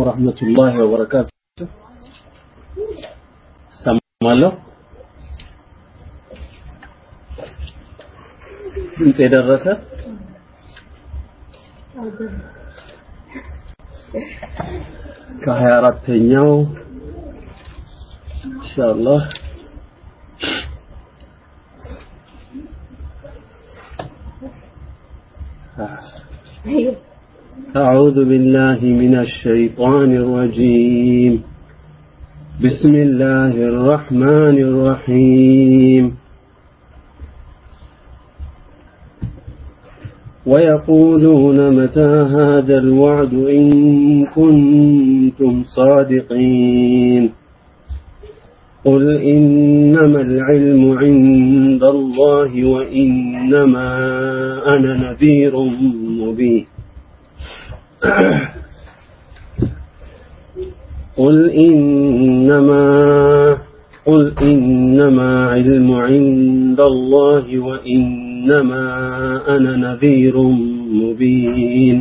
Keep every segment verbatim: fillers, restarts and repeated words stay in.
ورحمة الله وبركاته. سمالو انت درسة كهيارات تنيو إن شاء الله. أعوذ بالله من الشيطان الرجيم. بسم الله الرحمن الرحيم. ويقولون متى هذا الوعد إن كنتم صادقين. قل إنما العلم عند الله وإنما أنا نذير مبين. قل إنما قل إنما علم عند الله وإنما أنا نذير مبين.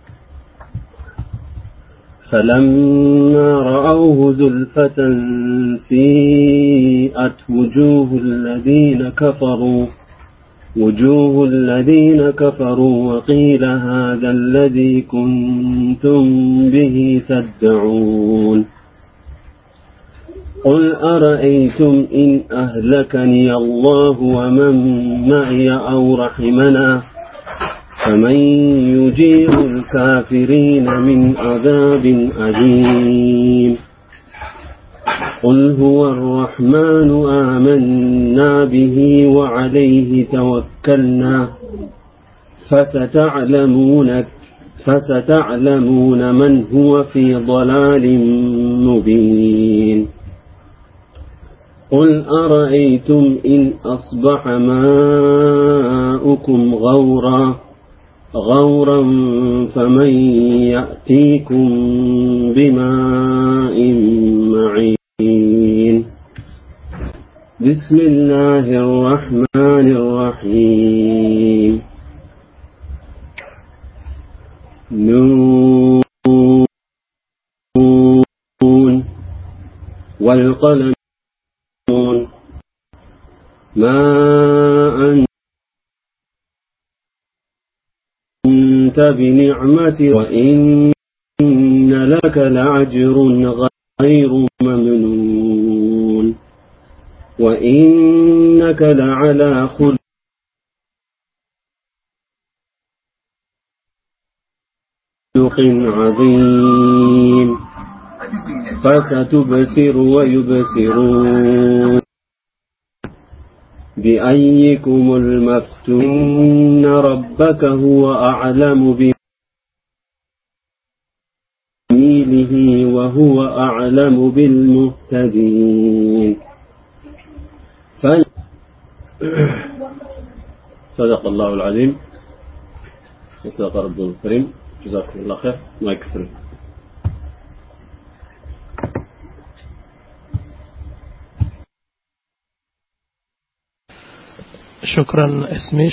فلما رأوه زلفة سيئت وجوه الذين كفروا وجوه الذين كفروا وقيل هذا الذي كنتم به تدعون. قل أرأيتم إن أهلكني الله ومن معي أو رحمنا فمن يجير الكافرين من عذاب أليم. قل هو الرحمن آمنا به وعليه توكلنا فستعلمون فستعلمون من هو في ضلال مبين. قل أرأيتم إن أصبح ماؤكم غورا غورا فمن يأتيكم بماء معين. بسم الله الرحمن الرحيم. نون والقلم ما أنت بنعمة وإن لك لأجر غير ممنون وإنك لعلى خلق عظيم. فستبصر ويبصرون بأيكم المفتون. ربك هو أعلم بسبيله وهو أعلم بالمهتدين. صدق الله العظيم وصدق ربنا الكريم. جزاكم الله خير. ما يكفر. شكرا اسميش.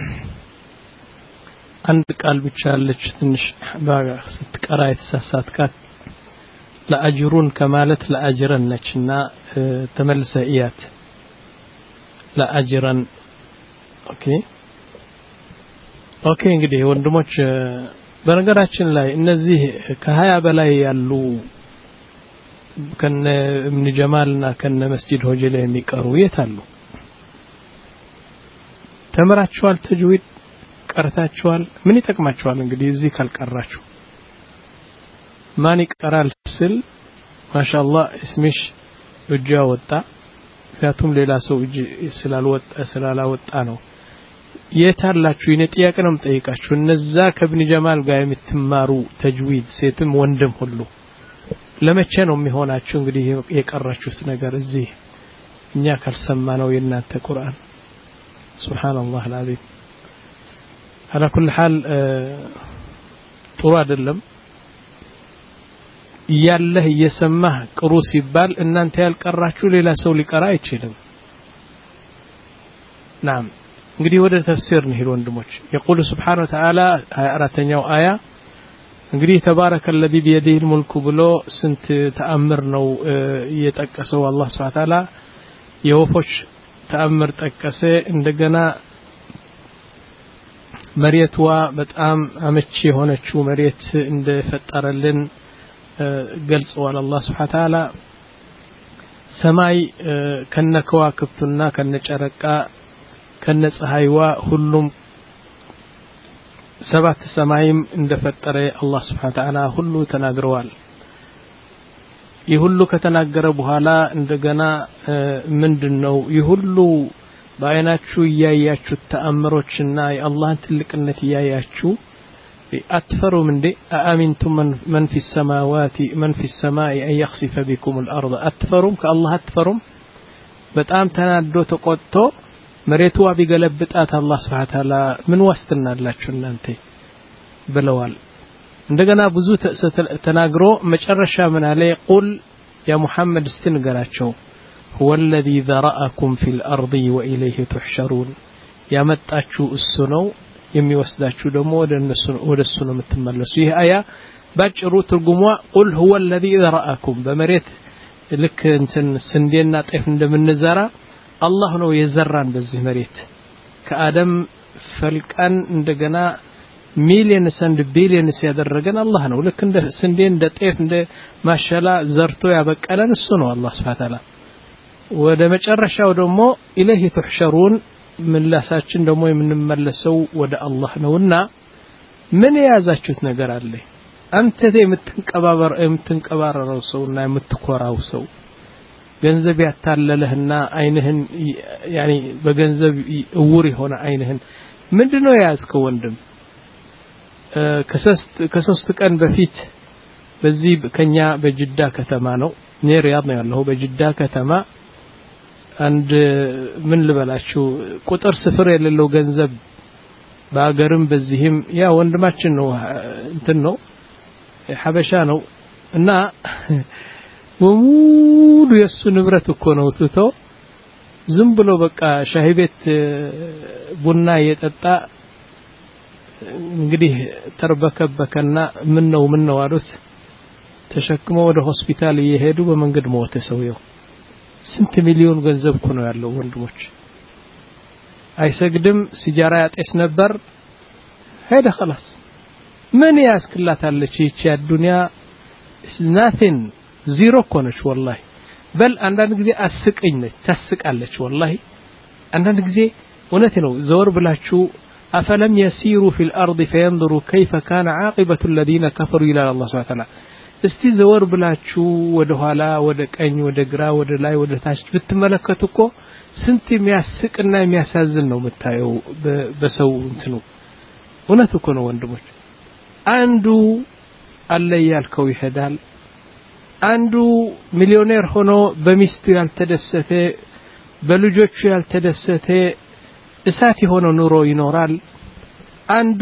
عندك قلب تشالج تنش باغ ستقرايت ساساتكات لاجرون كمالت لاجرن نچنا تملسه ايات لاجرن. ኦኬ ኦኬ እንግዲህ ወንድሞች በነገራችን ላይ እነዚህ ከሀያ በላይ ያሉ ከነ እብን ጀማልና ከነ መስጂድ ሆጀለ የሚቀሩ የታሉ? ተመራችኋል? ተጅዊድ ቀርታችኋል? ምን ይጠቅማችኋል? እንግዲህ እዚህ ካልቀራችሁ ማን ይቀራል ስል ማሻአላህ እስምሽ እጃ ወጣ። ምክንያቱም ሌላ ሰው እጅ ስላልወጣ ስላላወጣ ነው። የታላችሁ የኔ ጥያቄ ነው የምጠይቃችሁ። እነዛ ከብን ጀማል ጋር የምትማሩ ተጅዊድ ሴትም ወንድም ሁሉ ለመቼ ነው የሚሆናችሁ? እንግዲህ የቀራችሁት ነገር እዚህ እኛ ካልሰማነው የእናንተ ቁርአን ሱብሃንአላህ አልዓዚም። على كل حال ጥሩ አይደለም ያለህ እየሰማህ ቅሩ ሲባል እናንተ ያልቀራችሁ ሌላ ሰው ሊቀራ አይችልም። نعم እንግዲህ ወደ ተፍሲር ነው ወንድሞች። يقول سبحانه وتعالى አራተኛው አያ እንግዲህ ተባረከ الذي بيده الملك ብሎ ስንት ተአምር ነው የጠቀሰው አላህ Subhanahu Wa Ta'ala የወፎች ተአምር ጠቀሰ እንደገና መሬትዋ በጣም አመቺ የሆነችው መሬት እንደፈጠረልን ገልጸዋል አላህ Subhanahu Wa Ta'ala ሰማይ ከነከዋክብቱና ከነጨረቃ ከነፀሐይዋ ሁሉም ሰባት ሰማይም እንደፈጠረ አላህ Subhanahu Wa Ta'ala ሁሉ ተናግረዋል ይሁሉ ከተናገረ በኋላ እንደገና ምንድነው ይሁሉ ባይናችሁ ያያችሁ ተአምሮችና የአላህን ትልቅነት ያያችሁ አትፈሩም እንዴ አአሚንቱም من في السماوات من في السماء ان يخسف بكم الارض አትፈሩም ከአላህ አትፈሩም በጣም ተናዶ ተቆጥቶ መሬትዋ ቢገለብጣት አላህ Subhanahu Wa Ta'ala ምን ዋስትና አላችሁ እናንተ ብለዋል እንደገና ብዙ ተናግሮ መጨረሻ ምን አለ ቁል ያ ሙሐመድ እስትንገራቸው هو الذي ذرأكم في الارض واليه تحشرون ያመጣችሁ እሱ ነው የሚወስዳችሁ ደግሞ ወደ እነሱ ወደ እሱ ነው የምትመለሱ ይሄ አያ ባጭሩ ትርጉሟ ቁል هو الذي ذرأكم በመሬት ልክ እንትን ስንዴና ጤፍ እንደምንዘራ አላህ ነው የዘራን በዚህ መሬት ከአደም ፈልቀን እንደገና ሚሊየን ሰንድ ቢሊየን ያደረገን አላህ ነው ልክ እንደ ስንዴ እንደ ጤፍ እንደ ማሸላ ዘርቶ ያበቀለን እሱ ነው አላህ Subhanahu Wa Ta'ala ወደ መጨረሻው ደግሞ ኢለይሂ ተሕሸሩን ምላሳችን ደግሞ የምንመለሰው ወደ አላህ ነውና ምን ያዛችሁት ነገር አለ አንተ የምትንቀባበር የምትንቀባረረው ሰውና የምትኮራው ሰው ገንዘብ ያታለለህና አይንህን ያኒ በገንዘብ እውር የሆነ አይንህን ምንድነው ያዝከው ወንድም ከሶስት ከሶስት ቀን በፊት በዚህ ከኛ በጅዳ ከተማ ነው እኔ ሪያድ ነው ያለው በጅዳ ከተማ አንድ ምን ልበላችሁ ቁጥር ስፍር የሌለው ገንዘብ በአገርም በዚህም ያ ወንድማችን ነው እንትን ነው ሐበሻ ነው እና ወሙሉ የሱ ንብረት እኮ ነው ትቶ ዝም ብሎ በቃ ሻሂ ቤት ቡና እየጠጣ እንግዲህ ተርበከበከና ምን ነው ምን ነው አሉት ተሸክሞ ወደ ሆስፒታል እየሄዱ በመንገድ ሞተ ሰውየው ስንት ሚሊዮን ገንዘብ እኮ ነው ያለው ወንድሞች አይሰግድም ሲጃራ ያጤስ ነበር ሄደ خلاص ምን ያስክላታለች ይቺ አዱንያ is nothing ዜሮ ኮነች والله በል አንዳንድ ጊዜ አስቀኝ ነች ታስቃለች والله አንዳንድ ጊዜ እውነት ነው ዘወር ብላችሁ أفلم يسيروا في الأرض فينظروا كيف كان عاقبة الذين كفروا إلى الله سبحانه وتعالى እስቲ ዘወር ብላችሁ ወደ ኋላ ወደ ቀኝ ወደ ግራ ወደ ላይ ወደ ታች ብትመለከቱ እኮ ስንት የሚያስቅና የሚያሳዝን ነው የምታየው በሰው እንትኑ እውነት እኮ ነው ወንድሞች አንዱ አለ ያልከው ይሄዳል አንዱ ሚሊዮኔር ሆኖ በሚስቱ ያልተደሰተ በልጆቹ ያልተደሰተ እሳት የሆነ ኑሮ ይኖራል አንዱ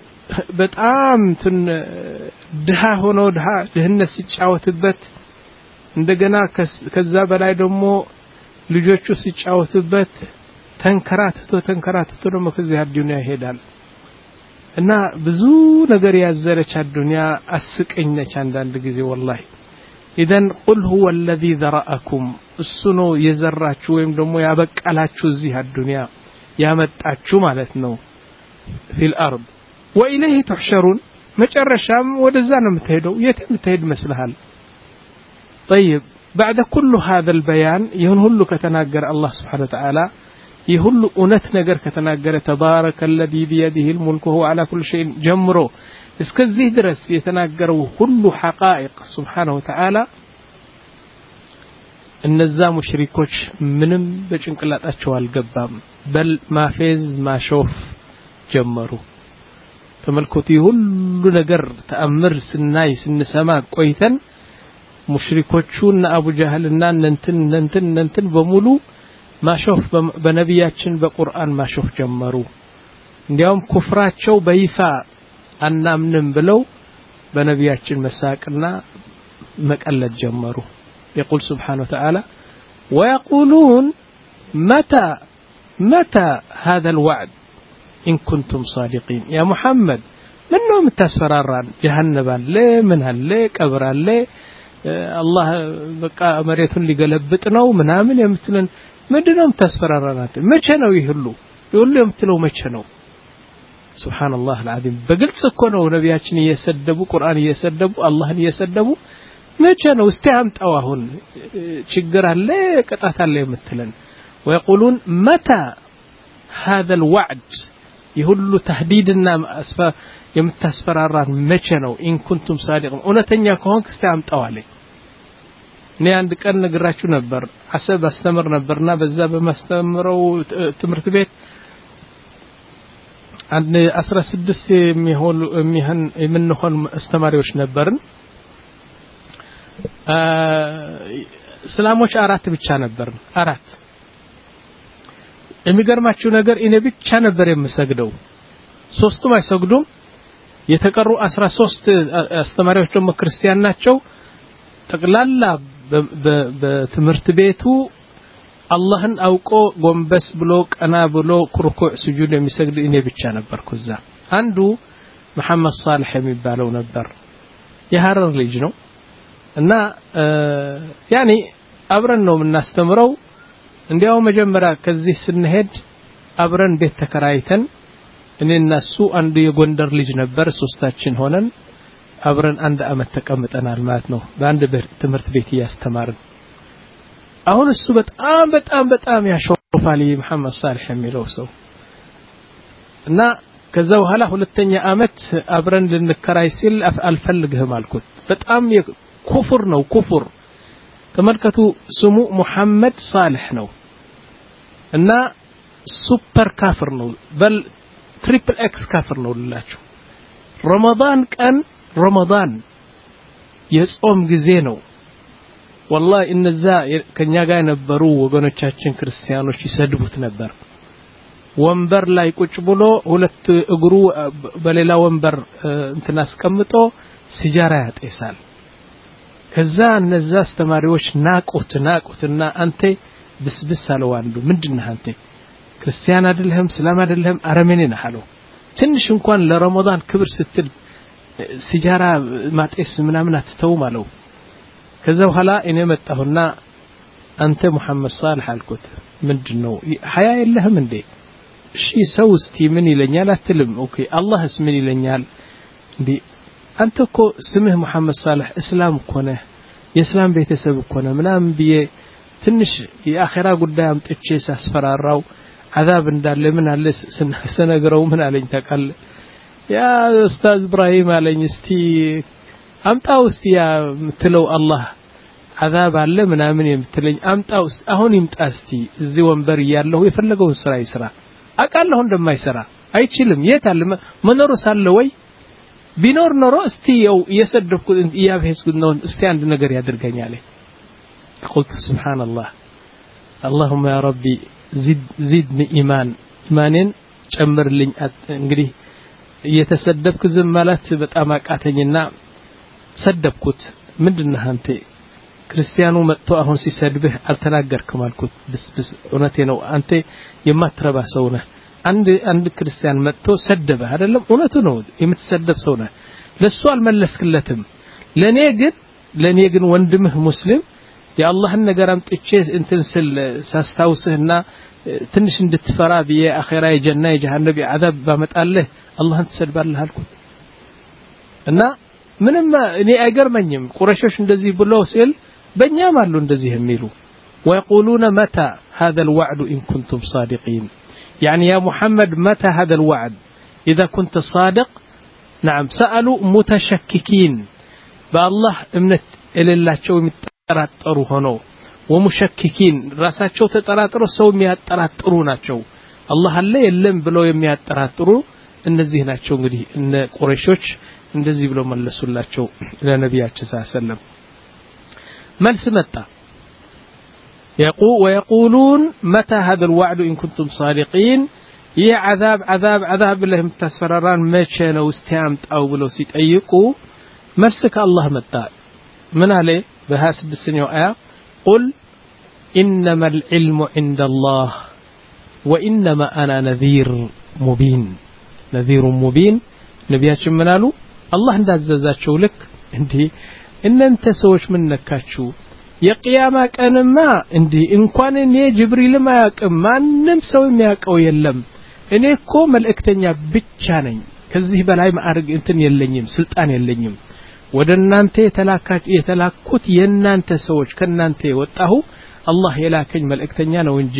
በጣም ትን ድሃ ሆኖ ድሃ ድህነት ሲጫወትበት እንደገና ከዛ በላይ ደግሞ ልጆቹ ሲጫወቱበት ተንከራትቶ ተንከራትቶ ደግሞ ከዚህ አዱንያ ይሄዳል እና ብዙ ነገር ያዘረች አዱንያ አስቀኝነች አንዳንድ ጊዜ والله ኢደን ቁል هو الذي ذرأكم እሱኖ የዘራችሁ ወይም ደግሞ ያበቃላችሁ እዚህ አዱንያ ያመጣችሁ ማለት ነው في الارض واليه تحشرون መጨረሻም ወደዛ ነው የምትሄደው የት የምትሄድ መስልሃል طيب بعد كل هذا البيان ይሁን ሁሉ ከተናገረ አላህ Subhanahu Wa Ta'ala ይሁሉ እውነት ነገር ከተናገረ تبارك الذي بيده الملك وهو على كل شيء ጀምሮ እስከዚህ ድረስ የተናገረው ሁሉ حقائق Subhanahu Wa Ta'ala እነዛ ሙሽሪኮች ምንም በጭንቅላታቸው አልገባም በል ማፌዝ ማሾፍ ጀመሩ ተመልከቱ ሁሉ ነገር ተአምር ስናይ ስንሰማ ቆይተን ሙሽሪኮቹና አቡ ጃህልና እንትን እንትን እንትን በሙሉ ማሾፍ በነቢያችን በቁርአን ማሾፍ ጀመሩ እንዲያውም ኩፍራቸው በይፋ አናምንም ብለው በነቢያችን መሳቅና መቀለድ ጀመሩ يقول سبحانه وتعالى ويقولون متى متى هذا الوعد إن كنتم صادقين يا محمد ምነው የምታስፈራራን ጀሃነም አለ ምን አለ ቀብር አለ አላህ በቃ መሬቱን ሊገለብጥ ነው ምናምን የምትለን ምንድነው የምታስፈራራናት መቼ ነው ይሁሉ ይሁሉ የምትለው መቼ ነው ሱብሃንአላህ العظيم በግልጽ እኮ ነው ነቢያችን እየሰደቡ ቁርአን እየሰደቡ አላህን እየሰደቡ መቼ ነው እስቲ አምጣው አሁን ችግር አለ ቅጣት አለ የምትለን ويقولون متى هذا الوعد يهل تهديدنا اسفا የምታስፈራራን መቼ ነው ኢን ኩንቱም ሳዲቅን እውነተኛ ከሆንክ እስቲ አምጣው አለ እኔ አንድ ቀን ነግራችሁ ነበር አሰብ አስተምር ነበርና በዛ በማስተምረው ትምህርት ቤት አንድ አስራ ስድስት የሚሆኑ የሚሆን የምንሆን አስተማሪዎች ነበርን እስላሞች አራት ብቻ ነበርን አራት የሚገርማችሁ ነገር እኔ ብቻ ነበር የምሰግደው ሶስቱም አይሰግዱም የተቀሩ አስራ ሶስት አስተማሪዎች ደግሞ ክርስቲያን ናቸው ጠቅላላ በትምህርት ቤቱ አላህን አውቆ ጎንበስ ብሎ ቀና ብሎ ኩርኩዕ ስጁድ የሚሰግድ እኔ ብቻ ነበርኩ እዛ አንዱ መሐመድ ሳልህ የሚባለው ነበር የሐረር ልጅ ነው እና ያኒ አብረን ነው የምናስተምረው እንዲያው መጀመሪያ ከዚህ ስንሄድ አብረን ቤት ተከራይተን እኔና እሱ አንዱ የጎንደር ልጅ ነበር ሶስታችን ሆነን አብረን አንድ አመት ተቀምጠናል ማለት ነው በአንድ ትምህርት ቤት ያስተማርን አሁን እሱ በጣም በጣም በጣም ያሾፋል መሐመድ ሳልህ የሚለው ሰው እና ከዛ በኋላ ሁለተኛ አመት አብረን ልንከራይ ሲል አልፈልግህም አልኩት በጣም ኩፍር ነው ኩፍር ተመልከቱ ስሙ መሐመድ ሳልህ ነው እና ሱፐር ካፍር ነው በል ትሪፕል ኤክስ ካፍር ነው ልላችሁ ረመዳን ቀን ረመዳን የጾም ጊዜ ነው والله እነዛ ከኛ ጋር የነበሩ ወገኖቻችን ክርስቲያኖች ይሰድቡት ነበር ወንበር ላይ ቁጭ ብሎ ሁለት እግሩ በሌላ ወንበር እንትን አስቀምጦ ሲጃራ ያጤሳል ከዛ እነዛ አስተማሪዎች ናቁት ናቁትና አንተ ብስብስ አለው አንዱ ምንድነው አንተ ክርስቲያን አይደለህም እስላም አይደለህም አረመኔ ነህ አለው ትንሽ እንኳን ለረመዳን ክብር ስትል ሲጃራ ማጤስ ምናምን አትተውም አለው ከዛ በኋላ እኔ መጣሁና አንተ መሐመድ ሳልህ አልኩት ምንድነው ሐያ የለህም እንዴ እሺ ሰው እስቲ ምን ይለኛል አትልም ኦኬ አላህስ ምን ይለኛል እንዴ አንተ እኮ ስምህ መሐመድ ሳልህ እስላም እኮ ነህ የእስላም ቤተሰብ እኮ ነህ ምናምን ብዬ ትንሽ የአኺራ ጉዳይ አምጥቼ ሳስፈራራው عذاب እንዳለ ምን አለ ሰነግረው ምን አለኝ ተቀል ያ ኡስታዝ ኢብራሂም አለኝ እስቲ አምጣው እስቲ ያ ምትለው አላህ عذاب አለ ምናምን የምትለኝ አምጣው አሁን ይምጣ እስቲ እዚህ ወንበር ያለው የፈለገውን ስራ ይስራ አቃለሁ እንደማይሰራ አይችልም የት አለ መኖሩ ሳለ ወይ ቢኖር ኖሮ እስቲ ያው የሰደብኩት ያብሄስኩት ነው እስቲ አንድ ነገር ያድርገኛል قلت سبحان الله اللهم يا ربي زد زدني ايمان ايمانين ጨምርልኝ እንግዲህ እየተሰደብኩ ዝም ማለት በጣም አቃተኝና ሰደብኩት ምንድነው አንተ ክርስቲያኑ መጥቶ አሁን ሲሰድብህ አልተናገርክም አልኩት ብስብስ እውነቴ ነው አንተ የማትረባ ሰው ነህ አንድ አንድ ክርስቲያን መጥቶ ሰደበህ አይደለም እውነቱ ነው የምትሰደብ ሰው ነህ ለሱ አልመለስክለትም ለኔ ግን ለኔ ግን ወንድምህ ሙስሊም የአላህን ነገር አምጥቼ እንትን ስል ሳስታውስህና ትንሽ እንድትፈራ በየ አኺራ የጀና የጀሃነም የዓذاب ባመጣለህ አላህን ተሰድባለህ አልኩት እና ምንም እኔ አይገርመኝም ቁረሾች እንደዚህ ብለው ሲል በእኛም አሉ እንደዚህ የሚሉ ويقولون متى هذا الوعد إن كنتم صادقين يعني يا محمد متى هذا الوعد إذا كنت صادق نعم سألوا متشككين بالله امنت إلى الله شو متطرطروا هنا ومشككين راساቸው ተጠራጥሮ ሰው የሚያጠራጥሩ ናቸው አላህ አለ የለም ብለው የሚያጠራጥሩ እነዚህ ናቸው እንግዲህ እነ ቁረይሾች እንደዚህ ብለው መለሱላቸው ለነቢያችን ሰለላሁ መልስ መጣ يقول ويقولون متى هذا الوعد إن كنتم صادقين يا عذاب عذاب عذاب لهم تسفرران متى ነው استيامጣው ብለው ሲጠይቁ መልስከ አላህ መጣ ምን አለ በ26ኛው አያ قل إنما العلم عند الله وإنما أنا نذير مبين نذير مبين ነቢያችን ምን አሉ አላህ እንዳዘዛቸው ልክ እንዴ እናንተ ሰዎች ምን ነካችሁ የቂያማ ቀንማ እንዴ እንኳን እኔ ጅብሪልም አያውቅም ማንም ሰው የሚያውቀው የለም እኔ እኮ መልእክተኛ ብቻ ነኝ ከዚህ በላይ ማዕረግ እንትን የለኝም ስልጣን የለኝም ወደናንተ የተላካች የተላኩት የናንተ ሰዎች ከናንተ የወጣሁ አላህ የላከኝ መልእክተኛ ነው እንጂ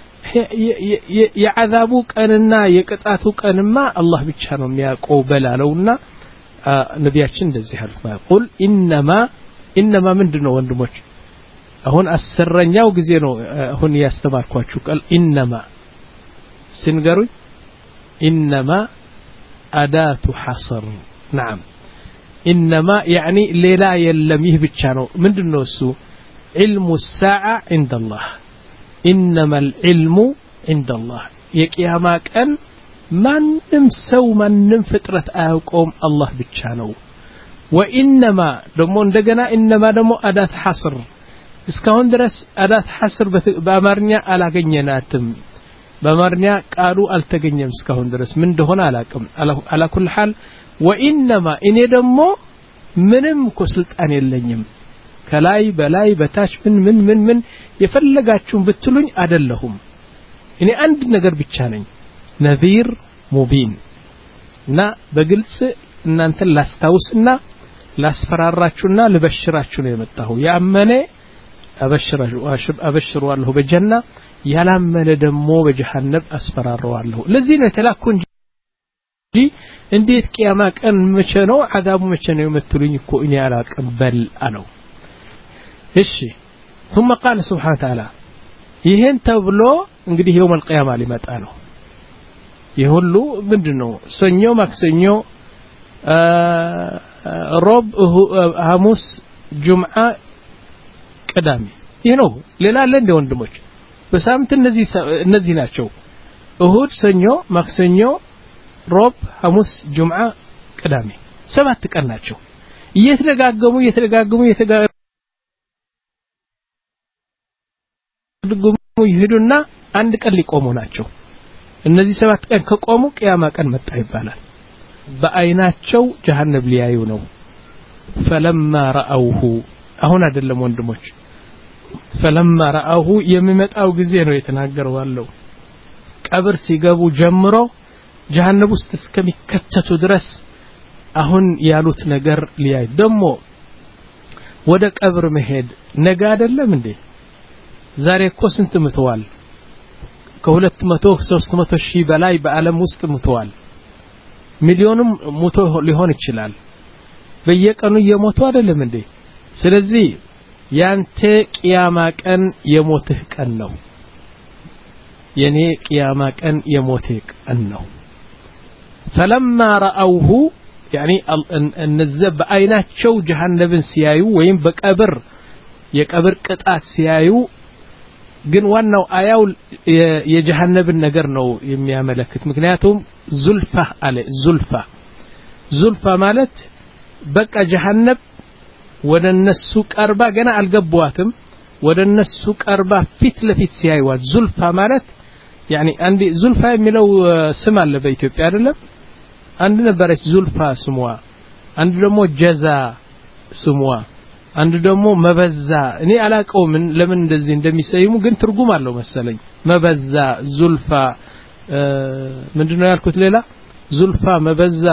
የዓዛቡ ቀንና የቅጣቱ ቀንማ አላህ ብቻ ነው የሚያውቀው በላለውና ነቢያችን እንደዚህ አሉት ማቁል ኢንማ ኢንማ ምንድነው ወንድሞች አሁን አስረኛው ጊዜ ነው አሁን ያስተማርኳችሁ ቃል ኢንማ ስንገሩኝ ኢንማ አዳቱ ሐصر نعم انما يعني ሌላ የለም ይህ ብቻ ነው ምንድነው እሱ علم الساعه عند الله انما العلم عند الله የቂያማ ቀን ማንም ሰው ማንም ፍጥረት አያውቀውም አላህ ብቻ ነው وانما ደሞ እንደገና انما ደሞ አዳት ሐصر እስካሁን ድረስ አዳት ሐصر በአማርኛ አላገኘናትም በአማርኛ ቃሉ አልተገኘም እስካሁን ድረስ ምን እንደሆነ አላቅም على كل حال وانما እኔ ደሞ ምንም እኮ ስልጣን የለኝም ከላይ በላይ በታች ምን ምን ምን ምን የፈለጋችሁን ብትሉኝ አይደለሁም እኔ አንድ ነገር ብቻ ነኝ ነዚር ሙቢን እና በግልጽ እናንተን ላስታውስና ላስፈራራችሁና ልበሽራችሁ ነው የመጣሁ ያመነ አበሽራችሁ አበሽሩ አለሁ በጀና ያላመነ ደሞ በጀሃነም አስፈራራዋለሁ ለዚህ ነው ተላኩ እንጂ እንዴት ቂያማ ቀን መቼ ነው አዛቡ መቼ ነው የምትሉኝ እኮ እኔ አላቅም በል አለው እሺ ثم قال سبحانه وتعالى ይሄን ተብሎ እንግዲህ የውመል ቂያማ ሊመጣ ነው ይሁሉ ምንድነው ሰኞ ማክሰኞ ሮብ ሐሙስ ጁምዓ ቅዳሜ ይሄ ነው ሌላ አለ እንደ ወንድሞች በሳምንት እነዚህ እነዚህ ናቸው እሁድ ሰኞ ማክሰኞ ሮብ ሐሙስ ጁምዓ ቅዳሜ ሰባት ቀን ናቸው እየተደጋገሙ እየተደጋገሙ እየተደጋገሙ ይሄዱና አንድ ቀን ሊቆሙ ናቸው እነዚህ ሰባት ቀን ከቆሙ ቂያማ ቀን መጣ ይባላል በአይናቸው ጀሃነም ሊያዩ ነው فلما رأوه አሁን አይደለም ወንድሞች فلما رأوه የሚመጣው ጊዜ ነው የተናገረው አለው ቀብር ሲገቡ ጀምሮ ጀሃነም ውስጥ እስከሚከተቱ ድረስ አሁን ያሉት ነገር ሊያይ ደሞ ወደ ቀብር መሄድ ነገ አይደለም እንዴ ዛሬ እኮ ስንት ምተዋል ከሁለት መቶ ሶስት መቶ ሺህ በላይ በአለም ውስጥ ምተዋል ሚሊዮንም ሞቶ ሊሆን ይችላል በየቀኑ የሞቱ አይደለም እንዴ ስለዚህ ያንተ ቂያማ ቀን የሞትህ ቀን ነው የኔ ቂያማ ቀን የሞትህ ቀን ነው فلما رأوه يعني النزب بعيناቸው ጀሃነምን ሲያዩ ወይም በቀብር የቀብር ቅጣት ሲያዩ ግን ዋናው አያው የጀሃነምን ነገር ነው የሚያመለክት ምክንያቱም ዙልፋ አለ ዙልፋ ዙልፋ ማለት በቃ ጀሃነም ወደነሱ ቀርባ ገና አልገባዋትም ወደነሱ ቀርባ ፊት ለፊት ሲያዩዋ ዙልፋ ማለት يعني አንዲ ዙልፋ የሚለው ስም አለ በኢትዮጵያ አይደለም አንድ ነበረች ዙልፋ ስሟ አንድ ደግሞ ጀዛ ስሟ አንድ ደግሞ መበዛ እኔ አላቀው ምን ለምን እንደዚህ እንደሚሰይሙ ግን ትርጉም አለው መሰለኝ መበዛ ዙልፋ ምንድነው ያልኩት ሌላ ዙልፋ መበዛ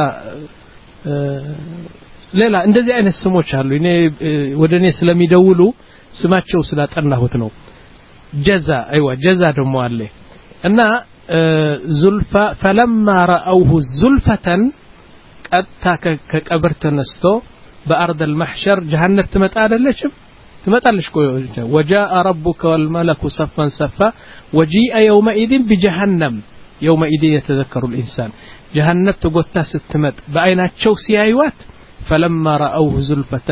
ሌላ እንደዚህ አይነት ስሞች አሉ እኔ ወደኔ ስለሚደውሉ ስማቸው ስላጠናሁት ነው ጀዛ አይዋ ጀዛ ደግሞ አለ እና ዙልፋ فلما رأوه زلفة ቀጥታ ከቀብር ተነስቶ በአርድ المحشر جهنم ትመጣ አይደለችም ትመጣለች ቆይ وجاء ربك والملك صفا صفا وجيء يومئذ بجهنم يومئذ يتذكر الإنسان جهنم تغتا ስትመጥ በአይናቸው ሲያዩት فلما رأوه زلفة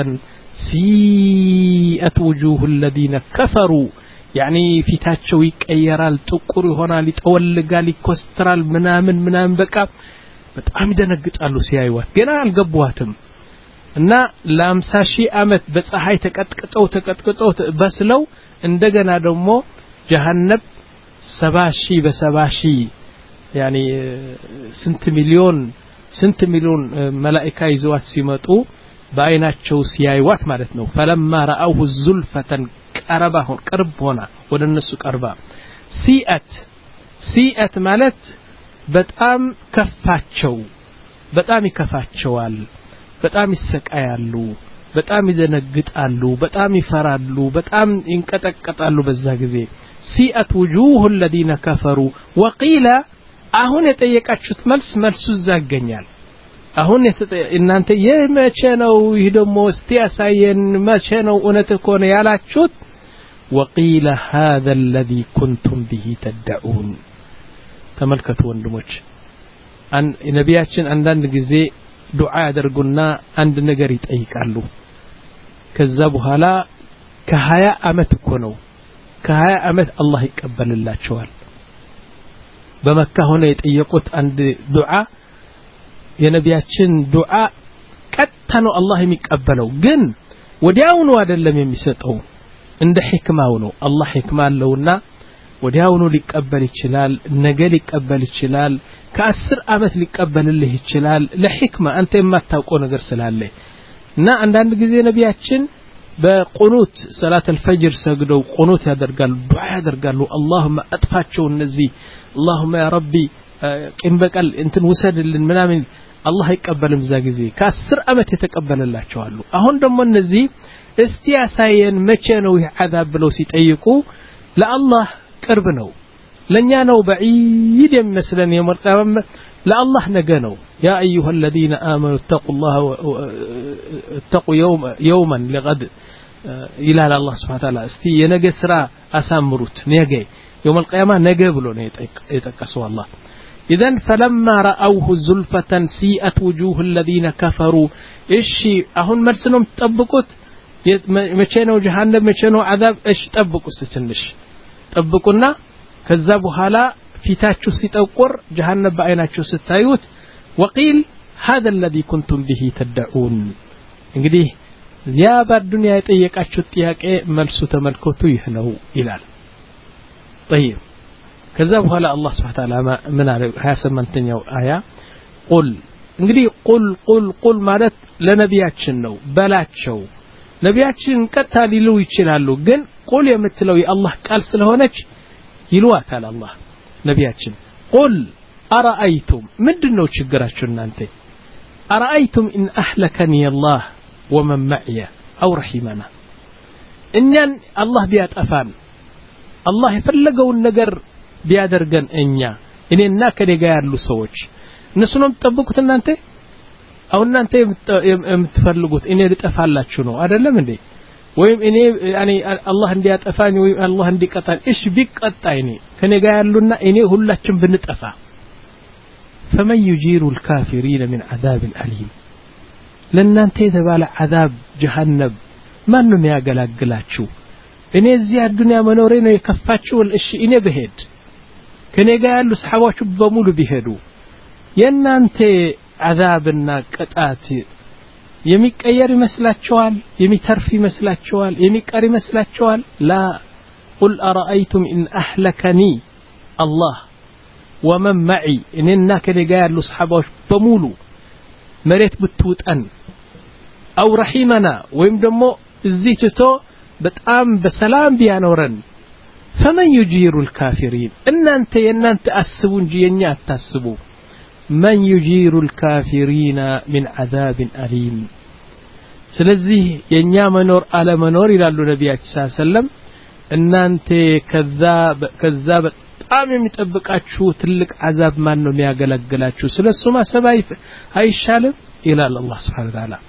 سيئت وجوه الذين كفروا يعني ፊታቸው ይቀየራል ጥቁር ይሆናል ይጠወልጋል ይኮስትራል ምናምን ምናምን በቃ በጣም ይደነግጣሉ ሲያዩት ገና አልገቡዋትም እና ለአምሳ ሺህ አመት በፀሐይ ተቀጥቅጠው ተቀጥቅጠው በስለው እንደገና ደግሞ ጀሃነም ሰባ ሺህ በሰባ ሺህ يعني ስንት ሚሊዮን ስንት ሚሊዮን መላእክት ይዘዋት ሲመጡ በአይናቸው ሲያዩዋት ማለት ነው فلما رأوه زلفة ቀረባሁን ቅርብ ሆና ወደ እነሱ ቀርባ ሲአት ሲአት ማለት በጣም ከፋቸው በጣም ይከፋቸዋል በጣም ይሰቃያሉ በጣም ይደነግጣሉ በጣም ይፈራሉ በጣም ይንቀጠቀጣሉ በዛ ጊዜ ሲአት وجوه الذين كفروا وقيل አሁን የጠየቃችሁት መልስ መልሱ ዘገኛል አሁን እናንተ የመቼ ነው ይሄ ደሞ እስቲ ያሳየን መቼ ነው እውነት ከሆነ ያላችሁት وقيل هذا الذي كنتم به تدعون ተመልከቱ ወንድሞች አን ነቢያችን አንዳንድ ጊዜ ዱዓ ያደርጉና አንድ ነገር ይጠይቃሉ ከዛ በኋላ ከ20 አመት እኮ ነው ከ20 አመት አላህ ይቀበልላቸዋል በመካ ሆነ የጠየቁት አንድ ዱዓ የነቢያችን ዱዓ ቀጥታ ነው አላህ የሚቀበለው ግን ወዲያውኑ አይደለም የሚሰጠው እንደ ህክማው ነው አላህ ህክማ አለውና ወዲያውኑ ሊቀበል ይችላል ነገ ሊቀበል ይችላል ከ10 አመት ሊቀበልልህ ይችላል ለህክማ አንተ የማታውቀው ነገር ስላለ እና አንዳንድ ጊዜ ነቢያችን በቁኑት ሰላት الفجر ሰግደው ቁኑት ያደርጋሉ ዱዓ ያደርጋሉ اللهم اطفاቸው እነዚህ اللهم يا ربي ቂም በቀል እንትን ወሰድልን ምናምን አላህ አይቀበልም ዛ ጊዜ ከ10 አመት የተቀበለላቸው አሉ አሁን ደግሞ እነዚህ እስቲ ያሳየን መቼ ነው ይህ عذاب ብለው ሲጠይቁ ለአላህ ቅርብ ነው ለኛ ነው بعيد የሚመስለን የመርጣም ለአላህ ነገ ነው يا ايها الذين امنوا اتقوا الله اتقوا يوم يوما لغد الى الله سبحانه وتعالى እስቲ የነገ ስራ አሳምሩት ነገ يوم القيامه ነገ ብሎ ነው የጠቀሰው አላህ اذا فلما راوه زلفة سيئت وجوه الذين كفروا እሺ አሁን መልስ ነው ተጠብቁት መቼ ነው ጀሃነም መቼ ነው عذاب እሺ ተጠብቁት ትንሽ ጠብቁና ከዛ በኋላ ፊታችሁ ሲጠቆር ጀሃነም በአይናችሁ ስታዩት وقيل هذا الذي كنتم به تدعون እንግዲህ ያ በዱንያ የጠየቃችሁ ጥያቄ መልሱ ተመልከቱ ይህ ነው ይላል طيب ከዛ በኋላ አላህ Subhanahu Wa Ta'ala ምን አለ ሃያ ስምንተኛው አያ ቁል እንግዲህ ቁል ቁል ቁል ማለት ለነቢያችን ነው በላቸው ነቢያችን ቀጥታ ሊሉ ይችላሉ ግን ቁል የምትለው የአላህ ቃል ስለሆነች ይሉዋታል አላህ ነቢያችን ቁል አራአይቱም ምንድነው ችግራችሁ እናንተ አራአይቱም ኢን አህለከኒ አላህ ወመን ማዕየ አው ረሂመና እኛን አላህ ቢያጠፋን አላህ የፈለገውን ነገር ቢያደርገን እኛ እኔና ከደጋ ያሉ ሰዎች እነሱ ነው ተጠብቁት እናንተ አው እናንተ የምትፈልጉት እኔ ልጠፋላችሁ ነው አይደለም እንዴ ወይም እኔ ያኒ አላህ እንዲያጠፋኝ ወይ አላህ እንዲቀጣኝ እሺ ቢቀጣኝ እኔ ከኔ ጋር ያሉና እኔ ሁላችን ብንጠፋ فمن يجير الكافرين من عذاب أليم ለእናንተ የተባለ عذاب جهنم ማን ነው የሚያገላግላችሁ እኔ እዚህ አዱንያ መኖሬ ነው የከፋችሁ እሺ እኔ በሄድ ከኔ ጋር ያሉ ሰሃቦች በሙሉ ቢሄዱ የእናንተ عذابና ቅጣት የሚቀየር ይመስላችኋል የሚተርፍ ይመስላችኋል የሚቀር ይመስላችኋል لا قل أرأيتم إن أهلكني الله ومن معي إننا كنيجا ያሉ ሰሃቦች በሙሉ መሬት ብትውጠን أو رحمنا ወይም ደግሞ እዚህ ትቶ በጣም በሰላም ቢያኖረን فمن يجير الكافرين እናንተ የእናንተ አስቡ እንጂ የኛ አታስቡ من يجير الكافرين من عذاب أليم ስለዚህ የኛ መኖር አለ መኖር ይላሉ ነብያችን ሰለላሁ ዐለይሂ ወሰለም እናንተ ከዛ ከዛ በጣም የሚጠብቃችሁ ትልቅ عذاب ማን ነው የሚያገለግላችሁ ስለሱ ማሰብ አይሻልም ይላል አላህ Subhanahu Wa Ta'ala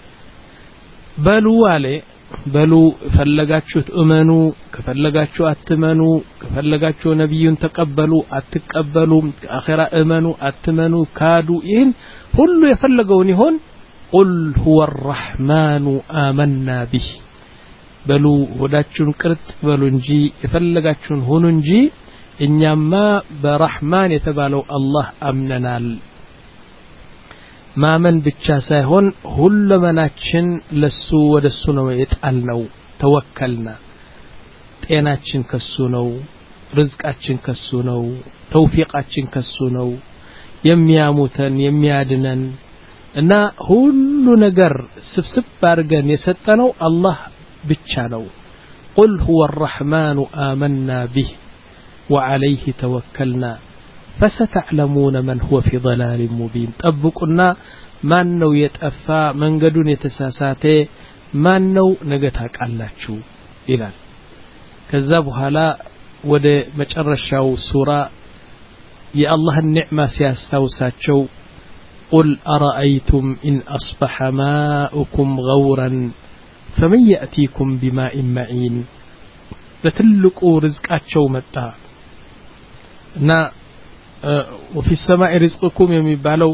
በሉ አለ በሉ ፈለጋችሁት እመኑ ከፈለጋችሁ አትመኑ ከፈለጋችሁ ነብዩን ተቀበሉ አትቀበሉ አኺራ እመኑ አትመኑ ካዱ ይህን ሁሉ የፈለገውን ይሆን قل هو الرحمن آمنا به በሉ ወዳችሁን ቅርጥ በሉ እንጂ የፈለጋችሁን ሆኑ እንጂ እኛማ በረህማን የተባለው አላህ አምነናል ማመን ብቻ ሳይሆን ሁሉመናችን ለሱ ወደሱ ነው የጣልነው ተወከልና ጤናችን ከሱ ነው ርዝቃችን ከሱ ነው ተውፊቃችን ከሱ ነው የሚያሙተን የሚያድነን እና ሁሉ ነገር ስብስብ አድርገን የሰጠነው አላህ ብቻ ነው قل هو الرحمن آمنا به وعليه توكلنا فستعلمون من هو في ضلال مبين طبقنا ማን ነው የጠፋ መንገዱን የተሳሳተ ማን ነው ነገ ታውቃላችሁ ይላል ከዛ በኋላ ወደ መጨረሻው ሱራ የአላህን ኒዕማ ሲያስታውሳቸው قل أرأيتم إن أصبح ماؤكم غورا فمن يأتيكم بماء معين بتلقوا رزقاتشو متى نا وفي السماء رزقكم የሚባለው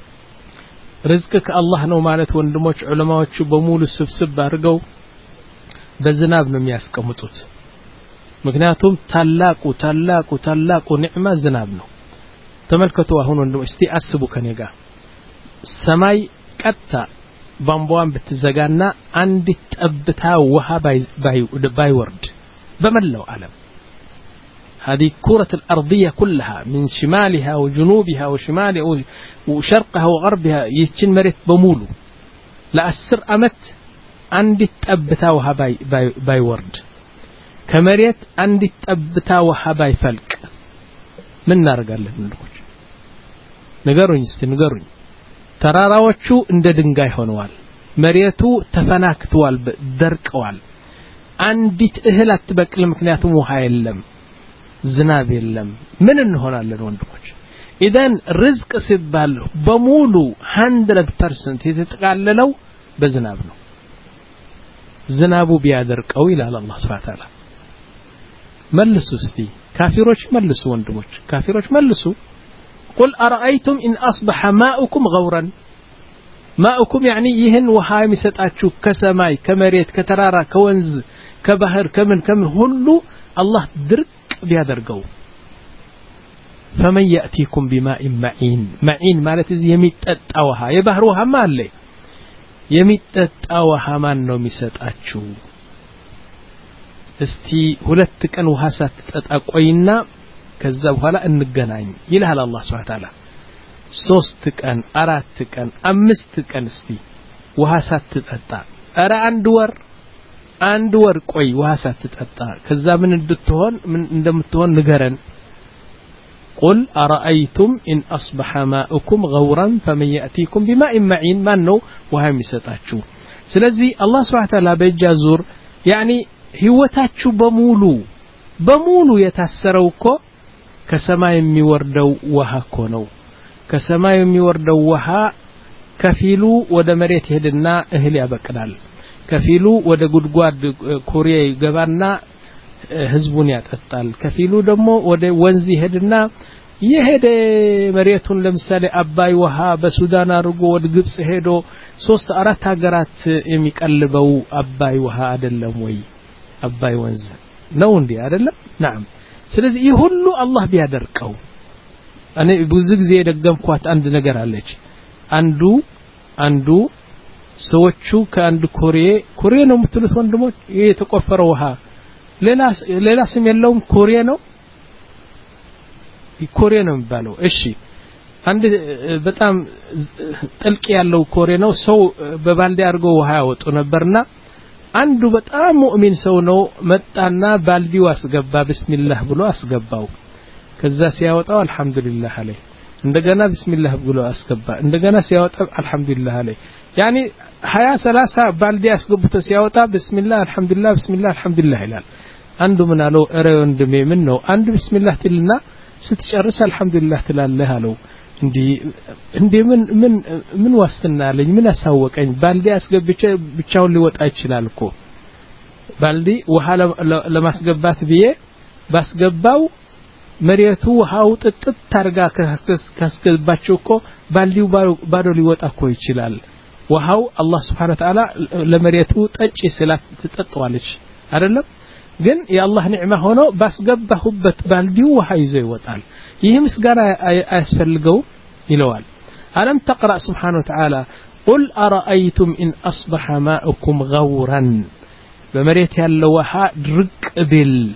رزقك الله ነው ማለት ወንድሞች ዑለማዎቹ በሙሉ ስብስብ አድርገው በዝናብ ነው የሚያስቀምጡት ምክንያቱም ታላቁ ታላቁ ታላቁ ኒዕማ ዝናብ ነው ተመልከቱ አሁን ወንድሞች እስቲ አስቡ ከኔ ጋር ሰማይ ቀጣ ባምቧን ብትዘጋና አንዲት ጠብታ ውሃ ባይወርድ በመላው ዓለም هذه كرة الأرضية كلها من شمالها وجنوبها وشمالها وشرقها وغربها يتشن مريت بمولو لأسر أمت عندي تأبتا وها باي, باي, باي ورد كمريت عندي تأبتا وها باي فلك من نار قال له نلوج نقرون يستي نقرون تراراوچو እንደ ድንጋይ ሆነዋል መሬቱ ተፈናክቷል ደርቀዋል አንዲት እህል አትበቅል ምክንያቱም ውሃ የለም ዝናብ የለም ምን እንሆናለን ወንድሞች ኢደን ርዝቅ ሲባል በሙሉ one hundred percent የተጠቃለለው በዝናብ ነው ዝናቡ ቢያደርቀው ይላል አላህ Subhanahu Ta'ala መልሱ እስቲ ካፊሮች መልሱ ወንድሞች ካፊሮች መልሱ قل أرأيتم إن أصبح ماؤكم غورا ماؤكم يعني يهن وها يسطاچو كسماي كمريت كترارا كونز كبحر كمن كمن هلو الله درق بيادرغو فمن يأتيكم بماء معين معين ማለት እዚ የሚጠጣ ውሃ የባህር ውሃ ማለ የሚጠጣ ውሃ ማን ነው የሚሰጣችሁ እስቲ ሁለት ቀን ውሃ ሳትጠጣ ቆይና ከዛ በኋላ እንገናኝ ይላል አላህ Subhanahu Ta'ala ሶስት ቀን አራት ቀን አምስት ቀን እስቲ ውሃ ሳትጠጣ አረ አንድ ወር አንድ ወር ቆይ ውሃ ሳትጠጣ ከዛ ምን እንድትሆን ምን እንደምትሆን ንገረን قل أرأيتم إن أصبح ماؤكم غورا فمن يأتيكم بماء معين من ነው ውሃ የሚሰጣችሁ ስለዚህ አላህ Subhanahu Ta'ala በእጃዙር يعني ህይወታችሁ በሙሉ በሙሉ የታሰረው እኮ ከሰማይ የሚወርደው ውሃ እኮ ነው ከሰማይ የሚወርደው ውሃ ከፊሉ ወደ መሬት ሄድና እህል ያበቅላል ከፊሉ ወደ ጉድጓድ ኮሪያ ይገባና ህዝቡን ያጠጣል ከፊሉ ደግሞ ወደ ወንዝ ሄድና የሄደ መሬቱን ለምሳሌ አባይ ውሃ በሱዳን አርጎ ወደ ግብጽ ሄዶ ሶስት አራት ሀገራት የሚቀልበው አባይ ውሃ አይደለም ወይ አባይ ወንዝ ነው እንዴ አይደለም نعم ስለዚህ ይህ ሁሉ አላህ ቢያደርቀው እኔ ብዙ ጊዜ ደገምኳት አንድ ነገር አለች አንዱ አንዱ ሰዎቹ ከአንድ ኮሪያ ኮሪያ ነው የምትሉት ወንድሞች ይሄ የተቆፈረው ውሃ ሌላ ሌላ ስም የለውም ኮሪያ ነው ኮሪያ ነው የሚባለው እሺ አንድ በጣም ጥልቅ ያለው ኮሪያ ነው ሰው በባልዲ አድርጎ ውሃ ያወጡ ነበርና አንዱ በጣም ሙእሚን ሰው ነው መጣና ባልዲው አስገባ ቢስሚላህ ብሎ አስገባው ከዛ ሲያወጣው አልহামዱሊላህ አለይ እንደገና ቢስሚላህ ብሎ አስገባ እንደገና ሲያወጣው አልহামዱሊላህ አለይ يعني ሀያ ሰላሳ ባልዲ አስገብቶ ሲያወጣ ቢስሚላህ አልহামዱሊላህ ቢስሚላህ አልহামዱሊላህ ይላል አንዱ ምን አለው እረ ወንድሜ ምን ነው አንድ ቢስሚላህ ትልና ስትጨርስ አልহামዱሊላህ ትላለህ አለው እንዲ እንዴ ምን ምን ምን ዋስትና አለኝ ምን አሳወቀኝ ባልዲ አስገብቼ ብቻውን ሊወጣ ይችላል እኮ ባልዲ ውሃ ለማስገባት ብዬ ባስገባው መሬቱ ውሃው ጥጥት ታርጋ ካስገባቸው እኮ ባልዲው ባዶ ሊወጣ እኮ ይችላል ውሃው አላህ Subhanahu Wa Ta'ala ለመሬቱ ጠጪ ስላት ትጠጣዋለች አይደለም ግን የአላህ ኒዕማ ሆኖ ባስገባሁበት ባልዲው ውሃ ይዞ ይወጣል ይህ ምስጋና አያስፈልገው ይለዋል አለም ተقرأ Subhanahu Wa Ta'ala قل أرأيتم إن أصبح ماؤكم غورا بمريت ያለው ውሃ ድርቅ ቢል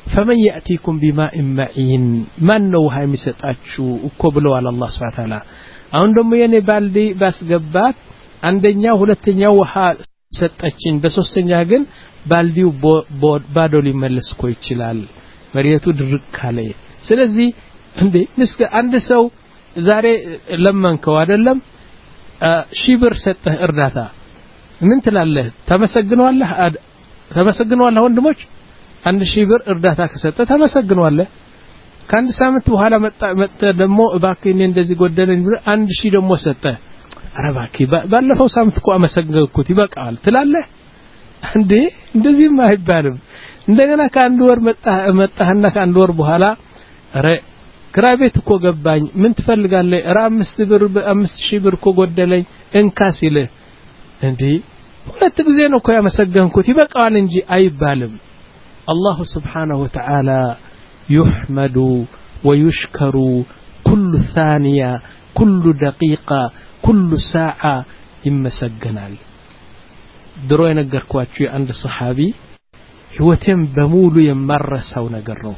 فمن يأتيكم بماء معين من ነው ውሃ የሚሰጣችሁ እኮ ብለዋል አላህ Subhanahu Wa Ta'ala አሁን ደግሞ የኔ ባልዲ ባስገባት አንደኛው ሁለተኛው ውሃ ሰጠችኝ በሶስተኛ ግን ባልዲው ባዶ ሊመለስ እኮ ይችላል መሬቱ ድርቅ ካለ ስለዚህ እንዴ ምስከ አንድ ሰው ዛሬ ለመንከው አይደለም ሺህ ብር ሰጠህ እርዳታ ምን ትላለህ ተመሰግነዋለህ ተመሰግነዋለህ ወንድሞች አንድ ሺህ ብር እርዳታ ከሰጠ ተመሰግነዋለህ ከአንድ ሳምንት በኋላ መጣ መጣ ደግሞ እባክህ እንደዚህ ጎደለኝ ብሎ አንድ ሺህ ደግሞ ሰጠ አረባኪ ባለፈው ሳምንት እኮ አመሰግንኩት ይበቃል ትላለህ እንዴ እንደዚህ ማይባልም እንደገና ከአንድ ወር መጣ መጣህና ከአንድ ወር በኋላ አረ ክራቤት እኮ ገባኝ ምን ትፈልጋለህ አረ አምስት ብር አምስት ሺህ ብር እኮ ጎደለኝ እንካስ ይልህ እንዴ ሁለት ጊዜ ነው እኮ ያመሰግንኩት ይበቃል እንጂ አይባልም الله سبحانه وتعالى يحمد ويشكر كل ثانية كل دقيقة كل ساعة يمسجنال درو ينقركواتشي عند الصحابي هوتين بمولو يمرسو نقرنو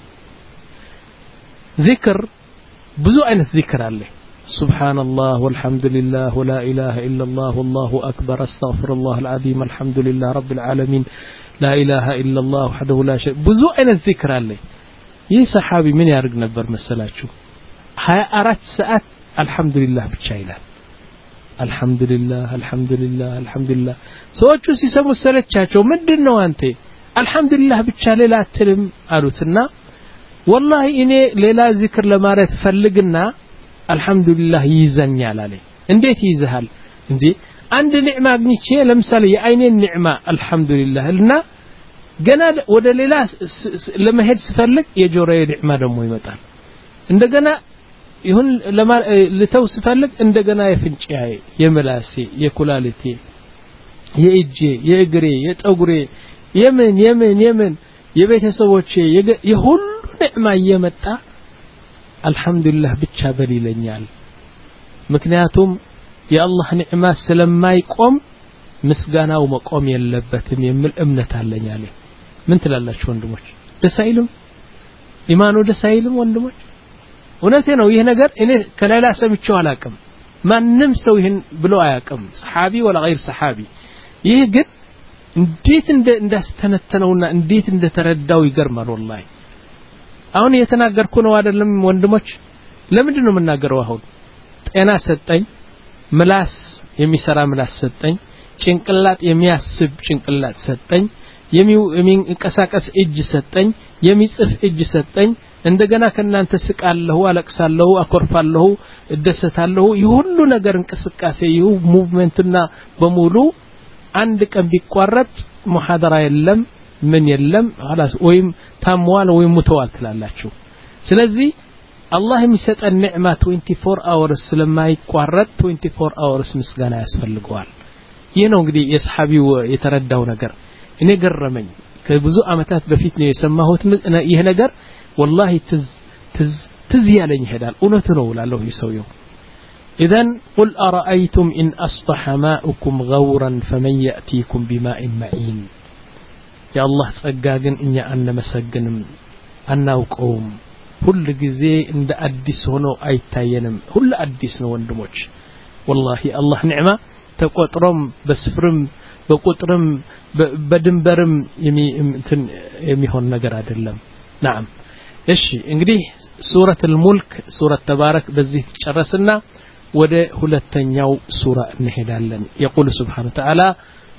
ذكر بزو عن الذكر عليه سبحان الله والحمد لله ولا إله إلا الله والله أكبر استغفر الله العظيم الحمد لله رب العالمين لا إله إلا الله وحده لا شريك بزو عن الذكر عليه يي صحابي من يارق نبر مسلاتشو هاي أرات ساعات الحمد لله بتشايلان الحمد لله الحمد لله الحمد لله سوچو سيسمو سلچاچو مدنو انت الحمد لله بتشالي لا تلم قالوتنا والله اني ليلا ذكر لمارت فلغنا الحمد لله يزنيال عليه እንዴት ይዘሃል እንዴ አንድ ኒዕማ አግኝቼ ለምሳሌ የአይኔን ኒዕማ الحمد لله እና ገና ወደ ሌላ ለመሄድ ስፈልግ የጆሮዬ ኒዕማ ደግሞ ይመጣል እንደገና ይሁን ለተው ስፈልግ እንደገና የፍንጫዬ የመላሴ የኩላሊቴ የእጄ የእግሬ የጠጉሬ የምን የምን የምን የቤተሰቦቼ የሁሉ ኒዕማ እየመጣ አልহামዱሊላህ ብቻ በሊለኛል ምክንያቱም የአላህ ኒዕማ ስለማይቆም ምስጋናው መቆም የለበትም የሚል እምነት አለኝ አለ ምን ትላላችሁ ወንድሞች ደሳይሉም ኢማኑ ደሳይሉም ወንድሞች እውነቴ ነው ይሄ ነገር እኔ ከሌላ ሰምቼው አላቅም ማንንም ሰው ይሄን ብሎ አያቅም ሰሃቢ ወላ غير ሰሃቢ ይሄ ግን እንዴት እንዳስተነተነውና እንዴት እንደተረዳው ይገርማል والله አሁን የተናገርኩ ነው አይደለም ወንድሞች ለምንድን ነው የምናገረው አሁን ጤና ሰጠኝ ምላስ የሚሰራ ምላስ ሰጠኝ ጭንቅላት የሚያስብ ጭንቅላት ሰጠኝ የሚንቀሳቀስ እጅ ሰጠኝ የሚጽፍ እጅ ሰጠኝ እንደገና ከናንተ ስቃለሁ አለቅሳለሁ አኮርፋለሁ እደሰታለሁ ይሁሉ ነገር እንቅስቃሴ ይሁ ሙቭመንትና በሙሉ አንድ ቀን ቢቋረጥ ሙሐደራ የለም ምን የለም خلاص ወይም ታሟል ወይም ሙተዋል ትላላችሁ ስለዚህ አላህ የሚሰጠን ኒዕማ twenty-four hours ስለማይቋረጥ twenty-four hours ምስጋና ያስፈልገዋል ይሄ ነው እንግዲህ የሰሃቢው የተረዳው ነገር እኔ ገረመኝ ከብዙ አመታት በፊት ነው የሰማሁት ይሄ ነገር والله تز تز تز ያለኝ ይሄዳል እውነት ነው ላለው ይሰውየው اذن قل ارايتم ان اصبح ماؤكم غورا فمن ياتيكم بماء معين يا الله ጸጋ ግን እኛ አንመሰግንም አናውቀውም ሁሉ ጊዜ እንደ አዲስ ሆኖ አይታየንም ሁሉ አዲስ ነው ወንድሞች والله الله ኒዕማ ተቆጥሮም በስፍርም በቁጥርም በድንበርም እንትን የሚሆን ነገር አይደለም نعم እሺ እንግዲህ ሱረቱ አልሙልክ ሱረቱ ተባረክ በዚህ ተጨረስና ወደ ሁለተኛው ሱራ እንሄዳለን يقول سبحانه وتعالى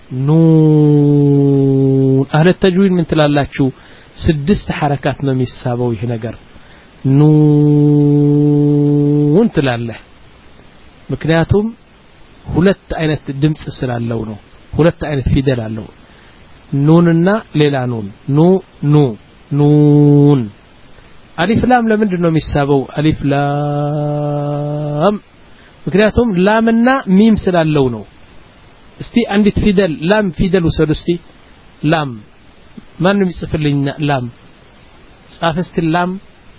نون اهل التجويد من ትላላችሁ ስድስት ሐረካት ነው የሚሳበው ይሄ ነገር ኑን ትላለህ ምክንያቱም ሁለት አይነት ድምጽ ስላለው ነው ሁለት አይነት ፊደል አለው ኑንና ሌላ ኑን ኑ ኑ ኑን አሊፍ ላም ለምንድን ነው የሚሳበው አሊፍ ላም ምክንያቱም ላምና ሚም ስላለው ነው እስቲ አንዲት ፊደል ላም ፊደል ወሰዱ እስቲ ላም ማንም ይጽፍልኝ ላም ጻፈስቲ ላም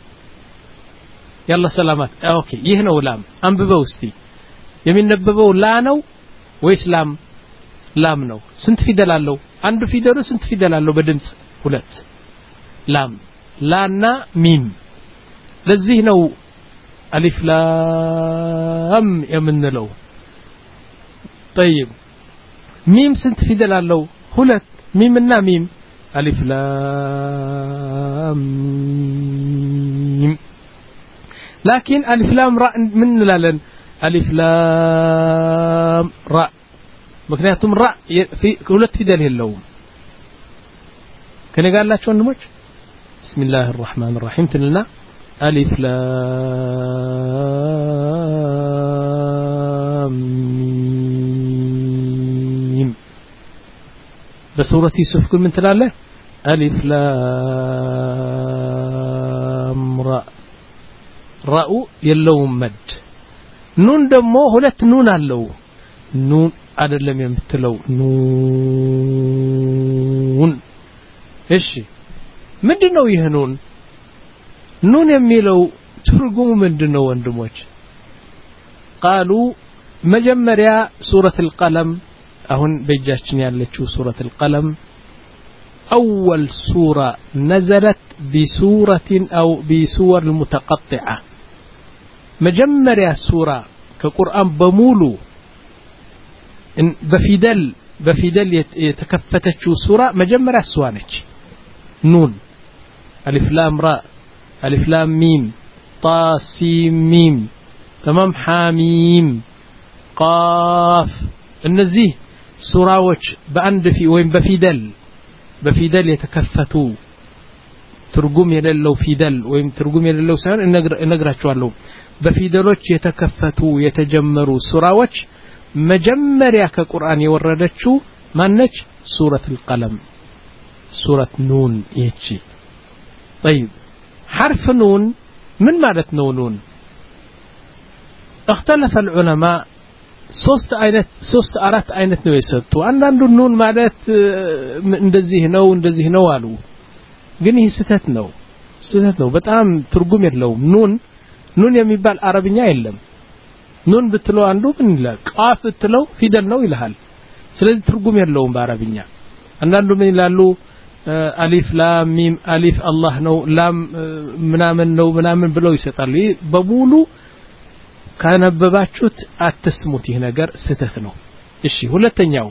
يلا سلامات اوكي ይህ ነው ላም አንብበው እስቲ የሚነበበው ላ ነው ወይስ ላም ላም ነው ስንት ፊደል አለው አንዱ ፊደሉ ስንት ፊደል አለው በድምጽ ሁለት ላም ላና ሚም ለዚህ ነው አሊፍ ላም የምንለው طيب ሚም ስንት ፊደል አለው ሁለት ሚም እና ሚም አሊፍ ላም ሚም لكن ألف لام راء من لالن ألف لام راء مكنياتهم راء في كلت في دليل اللوم كان قال لا شو نموت بسم الله الرحمن الرحيم تلنا ألف لام ميم بسورة يوسف كل من تلاله ألف لام راء راء يلوم مد نون دمو ሁለት ኑን አለው ኑን አይደለም የምትለው ኑን እሺ ምንድነው ይሄ ኑን ኑን የሚለው ትርጉሙ ምንድነው ወንድሞች قالوا መጀመሪያ ሱረቱ القلم አሁን በእጃችን ያለችው ሱረቱ القلم أول سورة نزلت بسورة أو بسور المتقطعة مجمّريا سورة كقرآن بمولو بفيدل بفيدل يتكفتشو سورة مجمّريا سوانج نون ألف لام راء ألف لام ميم طا سين ميم تمام حاميم قاف النزيه سورة وش بأند في وين بفيدل بفيدل يتكفتو ترجم يدلو فيدل ويم ترجم يدلو سان نقرأ بفيدلوش يتكفتو يتجمروا سراوش مجمّريا كقرآن يوردتشو مانج سورة القلم سورة نون يتشي طيب حرف نون من معنى نون اختلف العلماء ሶስት አይነት ሶስት አራት አይነት ነው የሰጡ አንዳንዱ ኑን ማለት እንደዚህ ነው እንደዚህ ነው አሉ ግን ይህ ስህተት ነው ስህተት ነው በጣም ትርጉም የለውም ኑን ኑን የሚባል አረብኛ የለም ኑን ብትለው አንዱ ምን ይላል ቃፍ ብትለው ፊደል ነው ይልሃል ስለዚህ ትርጉም የለውም በአረብኛ አንዳንዱ ምን ይላሉ አሊፍ ላም ሚም አሊፍ አላህ ነው ላም ምናምን ነው ምናምን ብለው ይሰጣሉ በሙሉ ካነበባችሁት አትስሙት ይሄ ነገር ስህተት ነው እሺ ሁለተኛው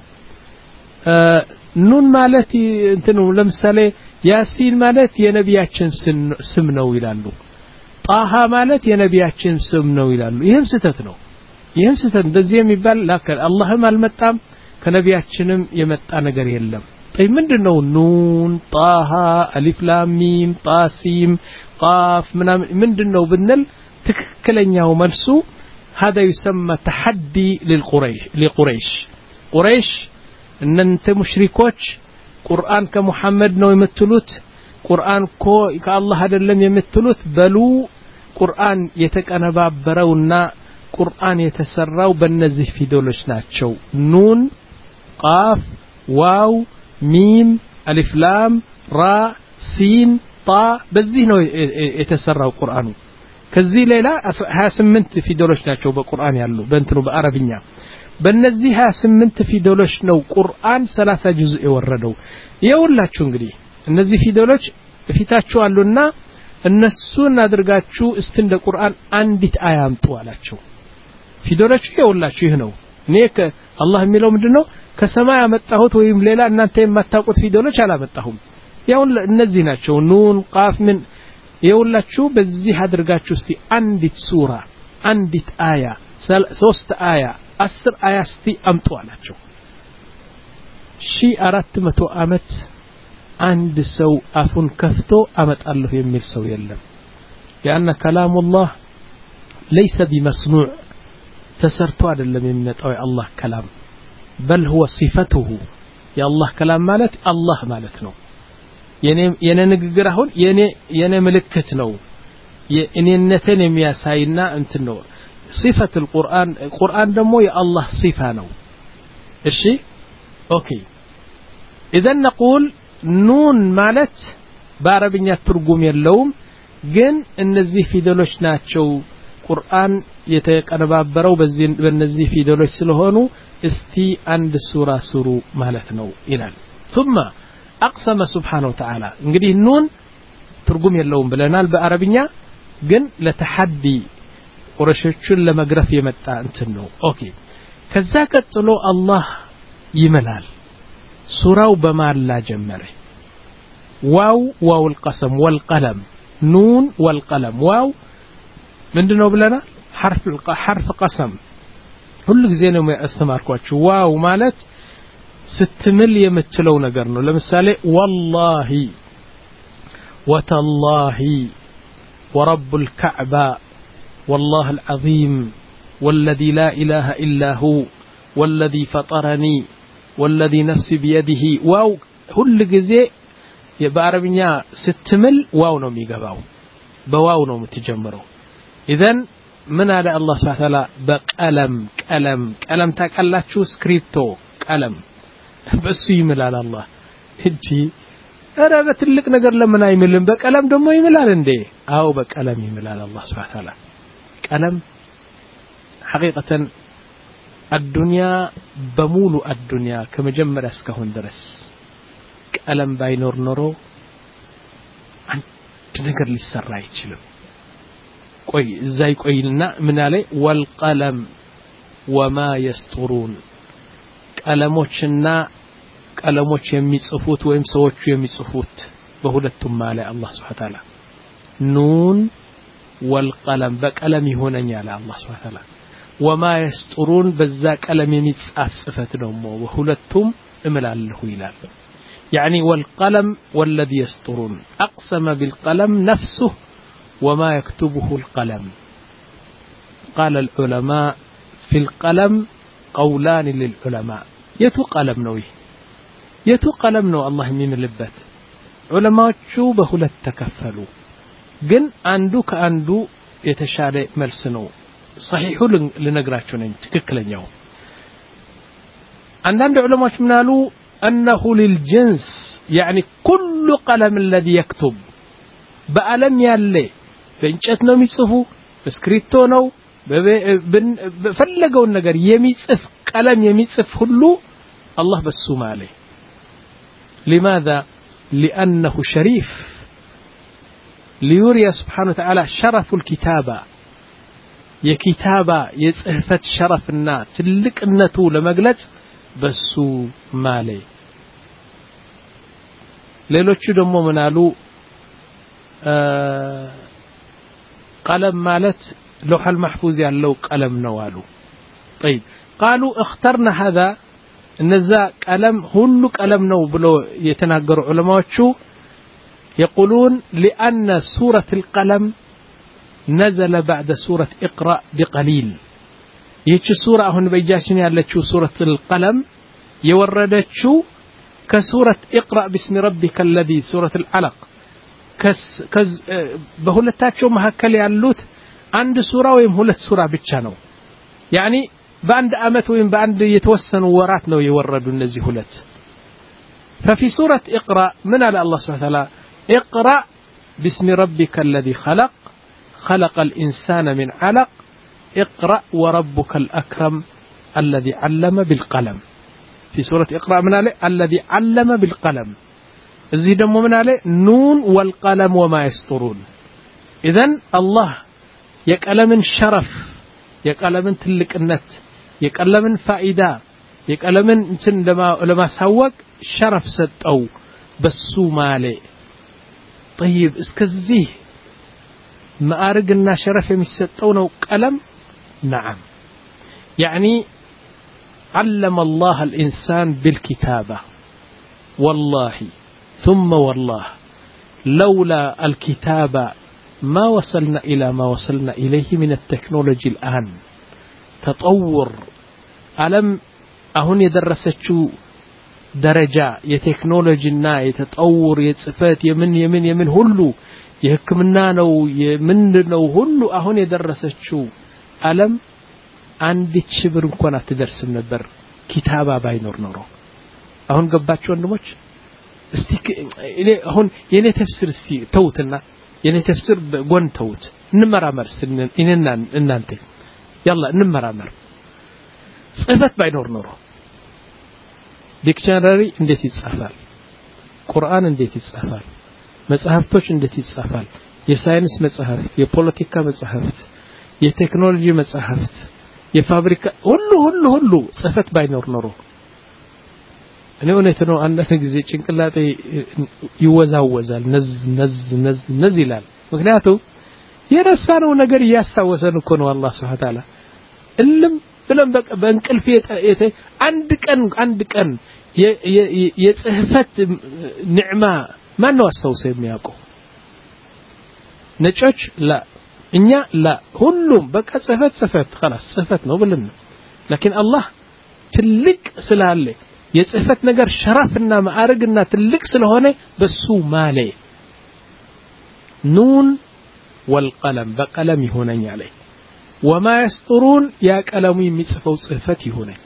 ኑን ማለት እንትኑ ለምሳሌ ያሲን ማለት የነቢያችን ስም ነው ይላሉ ጣሃ ማለት የነቢያችን ስም ነው ይላሉ ይሄም ስህተት ነው ይሄም ስህተት እንደዚህ የሚባል ላከል አላህም አልመጣም ከነቢያችንም የመጣ ነገር የለም طيب ምንድነው ኑን ጣሃ አሊፍ ላም ሚም ጣሲም ቃፍ ምንድነው ብንል ትክክለኛው መልሱ هذا يسمى تحدي للقريش لقريش قريش ان انت مشركوች ቁርአን ከሙሐመድ ነው የምትሉት ቁርአን ኮ ከአላህ አይደለም የምትሉት በሉ ቁርአን የተቀነባበረውና ቁርአን የተሰራው በእነዚህ ፊደሎች ናቸው ኑን ቃፍ ዋው ሚም አሊፍ ላም ራ ሲን ጣ በዚህ ነው የተሰራው ቁርአኑ ከዚህ ሌላ ሀያ ስምንት ፊደሎች ናቸው በቁርአን ያሉ በእንትኑ በአረብኛ በእነዚህ ሀያ ስምንት ፊደሎች ነው ቁርአን ሰላሳ ጁዝእ የወረደው ይኸውላችሁ እንግዲህ እነዚህ ፊደሎች ፊታቸው አሉና እነሱን አድርጋችሁ እስቲ እንደ ቁርአን አንዲት አያ አምጡ አላችሁ ፊደሎቹ ይኸውላችሁ ይህ ነው እኔ ከአላህ የሚለው ምንድነው ከሰማይ አመጣሁት ወይም ሌላ እናንተ የማታውቁት ፊደሎች አላመጣሁም ያው እነዚህ ናቸው ኑን ቃፍ ምን ይኸውላችሁ በዚህ አድርጋችሁ እስቲ አንዲት ሱራ አንዲት አያ ሶስት አያ አስር አያ እስቲ አምጡ አላችሁ ሺህ አራት መቶ ዓመት አንድ ሰው አፉን ከፍቶ አመጣለሁ የሚል ሰው የለም ያና ከላሙላህ ليس بمصنوع ተሰርቶ አይደለም የሚመጣው የአላህ ከላም بل هو صفته የአላህ ከላም ማለት አላህ ማለት ነው የኔ የኔ ንግግር አሁን የኔ የኔ ምልክት ነው የእኔነትን የሚያሳይና እንትን ነው صفة القرآن القرآن ደግሞ የአላህ صفة ነው እሺ ኦኬ اذا نقول ኑን ማለት በአረብኛ ትርጉም የለውም ግን እነዚህ ፊደሎች ናቸው ቁርአን የተቀነባበረው በዚህ በእነዚህ ፊደሎች ስለሆኑ እስቲ አንድ ሱራ ስሩ ማለት ነው ይላል ثم اقسم سبحانه وتعالى እንግዲህ ኑን ትርጉም የለውም ብለናል በአረብኛ ግን ለተሐዲ ቁረሾችን ለመግረፍ የመጣ እንትን ነው ኦኬ ከዛ ቀጥሎ አላህ ይመላል ሱራው በማላ ጀመረ ዋው ዋው القسم والقلم نون والقلم واو ምንድነው ብለናል حرف حرف قسم ሁሉ ጊዜ ነው ያስተማርኳችሁ ዋው ማለት ስትምል የምትለው ነገር ነው ለምሳሌ والله وتالله ورب الكعبة والله العظيم والذي لا إله إلا هو والذي فطرني والذي نفسي بيده واو كل جزء بعربية ستمل واو نوم يجباو بواو نوم تجمرو إذن من على الله سبحانه وتعالى بقلم قلم قلم تاكلات شو سكريبتو قلم بس يمل على الله هجي أنا بتلك نجر لما نايملن بقلم دمو يمل على ندي أو بقلم يمل على الله سبحانه وتعالى قلم حقيقة الدنيا بمولو الدنيا كما جمر اسكهون درس قلم باينور نورو አንድ ነገር ሊሰራ አይችልም ቆይ እዛይ ቆይልና ምን አለ والقلم وما يسطرون ቀለሞችና ቀለሞች የሚጽፉት ወይም ሰዎቹ የሚጽፉት በሁለቱም ማለ አላህ Subhanahu Wa Ta'ala ኑን والقلم በቀለም ይሆነኛል አላህ Subhanahu Wa Ta'ala وما يسطرون በዛ ቀለም የሚጻፍ ጽፈት ደግሞ በሁለቱም እምላልሁ ይላል يعني والقلم والذي يسطرون أقسم بالقلم نفسه وما يكتبه القلم قال العلماء في القلم قولان للعلماء يتو قلم نوي يتو قلم نو الله يمين اللبات علماء شو بهلت تكفلوا جن عندو كأندو يتشارع ملسنو صحيح لنقراتشون تككلن يوم عندنا علماء منالو أنه للجنس يعني كل قلم الذي يكتب بألم يالي بإنشأتنا ميصفو بسكريبتو فلقوا النجار يميصف قلم يميصف كله الله بسوم عليه لماذا؟ لأنه شريف ليوري سبحانه وتعالى شرف الكتابة يكتابة يصفت شرفنا تلك النتو لمجلس بسو مالي ሌሎቹ ደግሞ ምናሉ قلم ማለት لوح المحفوظ ያለው ቀለም ነው አሉ طيب قالوا اخترنا هذا እነዛ ቀለም ሁሉ ቀለም ነው ብሎ የተናገሩ ዑለማዎቹ يقولون لأن سورة القلم نزل بعد سورة اقرأ بقليل ይህች ሱራ አሁን በእጃችን ያለችው ሱረቱ القلم የወረደችው كسورة اقرأ باسم ربك الذي سورة العلق كز كز بهولتاچو مهكل ያሉት አንድ ሱራ ወይም ሁለት ሱራ ብቻ ነው يعني በአንድ አመት ወይም በአንድ የተወሰኑ ወራት ነው የወረዱ እነዚህ ሁለት ففي سورة اقرأ من على الله سبحانه وتعالى اقرأ باسم ربك الذي خلق خلق الإنسان من علق اقرأ وربك الأكرم الذي علم بالقلم في سورة اقرأ من عليه الذي علم بالقلم الزيد من عليه نون والقلم وما يسطرون إذن الله يقلم شرف يقلم تلك النت يقلم فائدة يقلم لما لما سوق شرف ست أو بسو مالي طيب اسكزيه ما أرجنا شرف يمسطونه قلم نعم يعني علم الله الإنسان بالكتابة والله ثم والله لولا الكتابة ما وصلنا إلى ما وصلنا إليه من التكنولوجي الآن تطور ألم أهون يدرسشو درجة يتكنولوجينا يتطور يتصفات يمن يمن يمن هلو يهكمنا نو يمن نو هلو أهون يدرسشو ألم አንዲት ሽብር እንኳን አትደርስም ነበር ኪታባ ባይኖር ኖሮ አሁን ገባችሁ ወንድሞች እስቲ እኔ አሁን የኔ ተፍሲር እስቲ ተውትና የኔ ተፍሲር ጎን ተውት እንመራመር ስንል እኔና እናንተ يلا እንመራመር ጽፈት ባይኖር ኖሮ ዲክሽነሪ እንዴት ይጻፋል ቁርአን እንዴት ይጻፋል መጽሐፍቶች እንዴት ይጻፋል የሳይንስ መጽሐፍት የፖለቲካ መጽሐፍት የቴክኖሎጂ መጽሐፍት የፋብሪካ ሁሉ ሁሉ ሁሉ ጽፈት ባይኖር ኖሮ እኔ እውነት ነው አንዳንድ ጊዜ ጭንቅላቴ ይወዛወዛል ነዝ ነዝ ነዝ ነዝ ይላል ምክንያቱም የረሳነው ነገር ያሳወሰን እኮ ነው አላህ Subhanahu Wa Ta'ala እልም ብለን በእንቅልፍ የተ አንድ ቀን አንድ ቀን የጽህፈት ንዕማ ማን ነው አስተውሰው የሚያውቀው ነጮች ላ እኛ ላ ሁሉም በቃ ጽህፈት ጽህፈት خلاص ጽህፈት ነው ብለን لكن الله ትልቅ ስላለ የጽህፈት ነገር ሸራፍና ማዕረግና ትልቅ ስለሆነ በሱ ማለ ኑን والقلم بقلم يهونن عليه وما يسطرون يا قلم يمصفوا صفت يهونن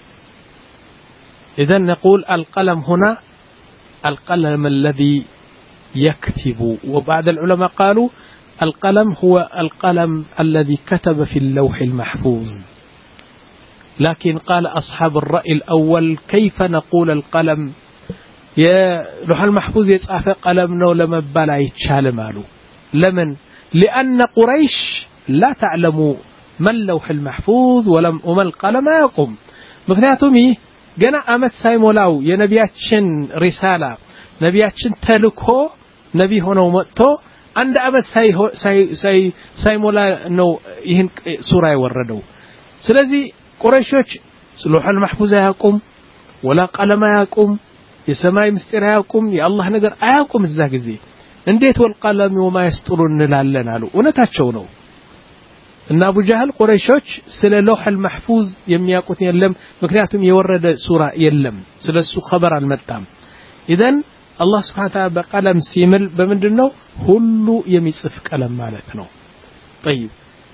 اذا نقول القلم هنا القلم الذي يكتب وبعد العلماء قالوا القلم هو القلم الذي كتب في اللوح المحفوظ لكن قال أصحاب الرأي الأول كيف نقول القلم يا لوح المحفوظ يصاف قلمنا لما بلا يتشال مالو لمن لأن قريش لا تعلم ما اللوح المحفوظ ولم وما القلم يقوم مغنياتهم جنا أمت سايمولاو يا نبياتشن رسالة نبياتشن تلكو نبي هنا ومتو عند أمت ساي ساي ساي سايمولا إنه يهن سورة يوردو سلزي قريشوش لوح المحفوظ يقوم ولا قلم يقوم يسماي مستر يقوم يا الله نقر أيقوم الزاجزي እንዴት ወልቀለም ወማ ይስጥሩን እንላለን አሉ እውነታቸው ነው እና አቡ ጀህል ቁረይሾች ስለ ለውህ المحفوظ የሚያውቁት የለም ምክንያቱም የወረደ ሱራ የለም ስለሱ خبر አልመጣም ኢደን አላህ Subhanahu Wa Ta'ala በቀለም ሲምል በመንድነው ሁሉ የሚጽፍ ቀለም ማለት ነው طيب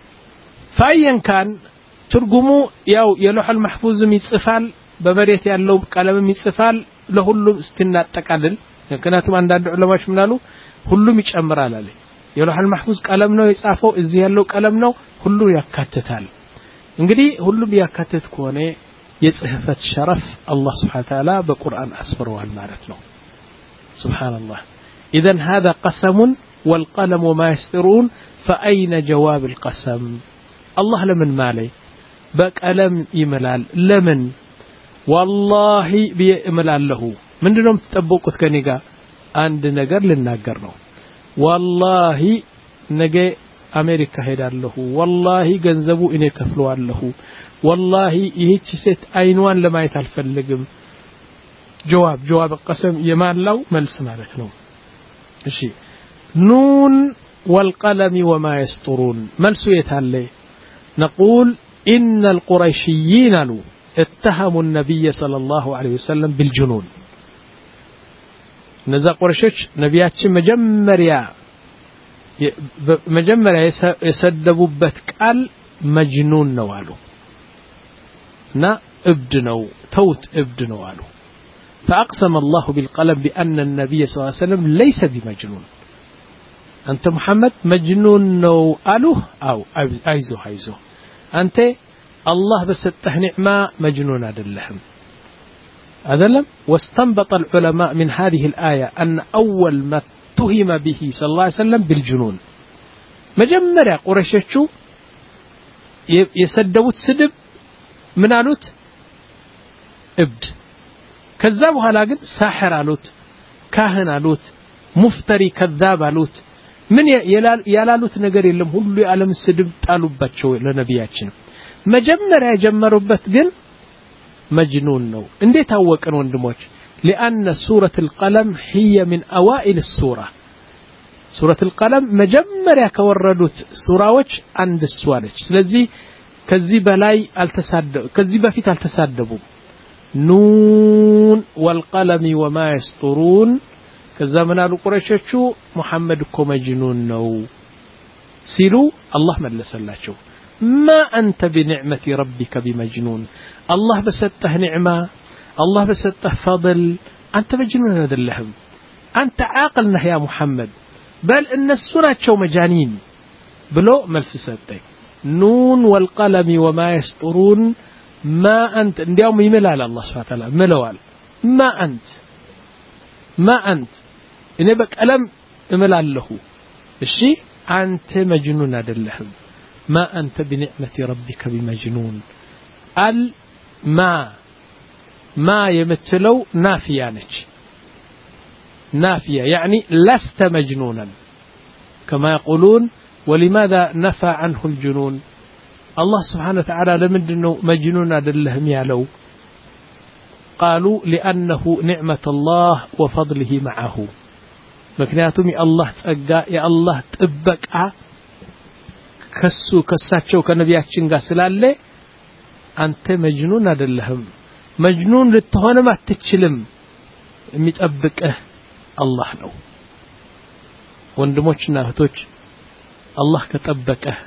فاين كان ትርጉሙ ያው የለውህ المحفوظ ይጽፋል በመሬት ያለው ቀለም ይጽፋል ለሁሉ እስቲናጠቃልል ምክንያቱም አንዳንድ ዑለማዎች ምናሉ ሁሉም ይጨምራል አለ የለውህ المحفوظ ቀለም ነው የጻፈው እዚህ ያለው ቀለም ነው ሁሉ ያካትታል እንግዲህ ሁሉም ያካትት ከሆነ የጽህፈት ሸረፍ አላህ Subhanahu Wa Ta'ala በቁርአን አስፈረዋል ማለት ነው سبحان الله اذا هذا قسم والقلم وما يسطرون فاين جواب القسم الله لمن مالي بقلم يملال لمن والله بيملال له ምንድነው ተጠብቁት ከኔ ጋር አንድ ነገር ልናገር ነው والله ነገ አሜሪካ ሄዳለሁ والله ገንዘቡ እኔ ከፍለዋለሁ والله ይህች ሴት አይኗን ለማየት አልፈልግም جواب جواب القسم يمالو ملس ማለት ነው እሺ نون والقلم وما يسطرون ملس يتاله نقول ان القريشيين اتهموا النبي صلى الله عليه وسلم بالجنون እነዛ ቁረይሾች ነቢያችን መጀመሪያ መጀመሪያ የሰደቡበት ቃል መጅኑን ነው አሉ እና እብድ ነው ተውት እብድ ነው አሉ فأقسم الله بالقلم بأن النبي صلى الله عليه وسلم ليس بمجنون أنت محمد مجنون نو ألوه أو أيزو أيزو أنت الله بسته نعمة مجنون أدلهم أدلم واستنبط العلماء من هذه الآية أن أول ما اتهم به صلى الله عليه وسلم بالجنون مجمّر قريششو يسدوت سدب من قالوت ابد كذابوا هلاقن ساحر قالوت كاهن قالوت مفتري كذاب قالوت من يلالوت نجر يلم هلو يعلم السدب قالوا باتشو لنبياتنا مجمّر يجمّروا بتجن مجنون نو اندي تاوقن وندموش لأن سورة القلم هي من أوائل السورة سورة القلم مجمّر يكوردوت سوراوش عند السوالج سلزي كذب لاي التصدب كذب في التصدبوا نون والقلم وما يسطرون كزمنا القريششو محمد كو مجنون نو سيلو الله ملسلاچو ما أنت بنعمة ربك بمجنون الله بسته نعمة الله بسته فضل أنت مجنون هذا اللهم أنت عاقلنا يا محمد بل إن السنة شو مجانين بلو ملس ستة نون والقلم وما يسطرون ما أنت اليوم يمل على الله سبحانه وتعالى ملوال ما أنت ما أنت إن بك ألم እምላለሁ እሺ አንተ መጅኑን አይደለህም ما أنت بنعمة ربك بمجنون ال ما ما يمثلو نافية نج نافية يعني لست مجنونا كما يقولون ولماذا نفى عنه الجنون الله سبحانه وتعالى لمدنه مجنون أدلهم يالو قالوا لأنه نعمة الله وفضله معه مكنياتهم يا الله تسقى يا الله تبقى كسو كساتشو كنبياتشن ጋር ስላለ አንተ መጅኑን አይደለህም መጅኑን ልትሆንም አትችልም የሚጠብቅህ አላህ ነው ወንድሞችና እህቶች አላህ ከጠበቀህ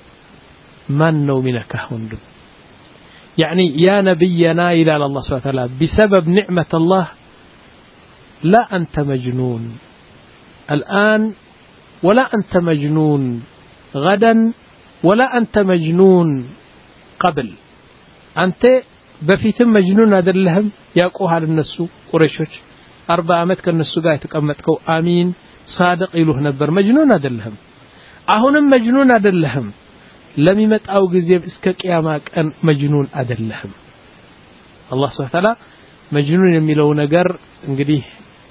ማን ነው ሚነካህ ወንድም يعني يا نبينا إلى الله سبحانه وتعالى بسبب نعمة الله لا أنت مجنون الآن ولا أنت مجنون غدا ولا أنت مجنون قبل أنت بفيتم مجنون هذا اللهم يقوها للنسو قريشوش أربع عمت كالنسو قاية تقمتكو آمين صادق إلوه نبر مجنون هذا اللهم أهنا مجنون هذا اللهم لم يمت أو قزيب إسكك ياماك أن مجنون هذا اللهم الله سبحانه وتعالى مجنون يميلو نقر انقديه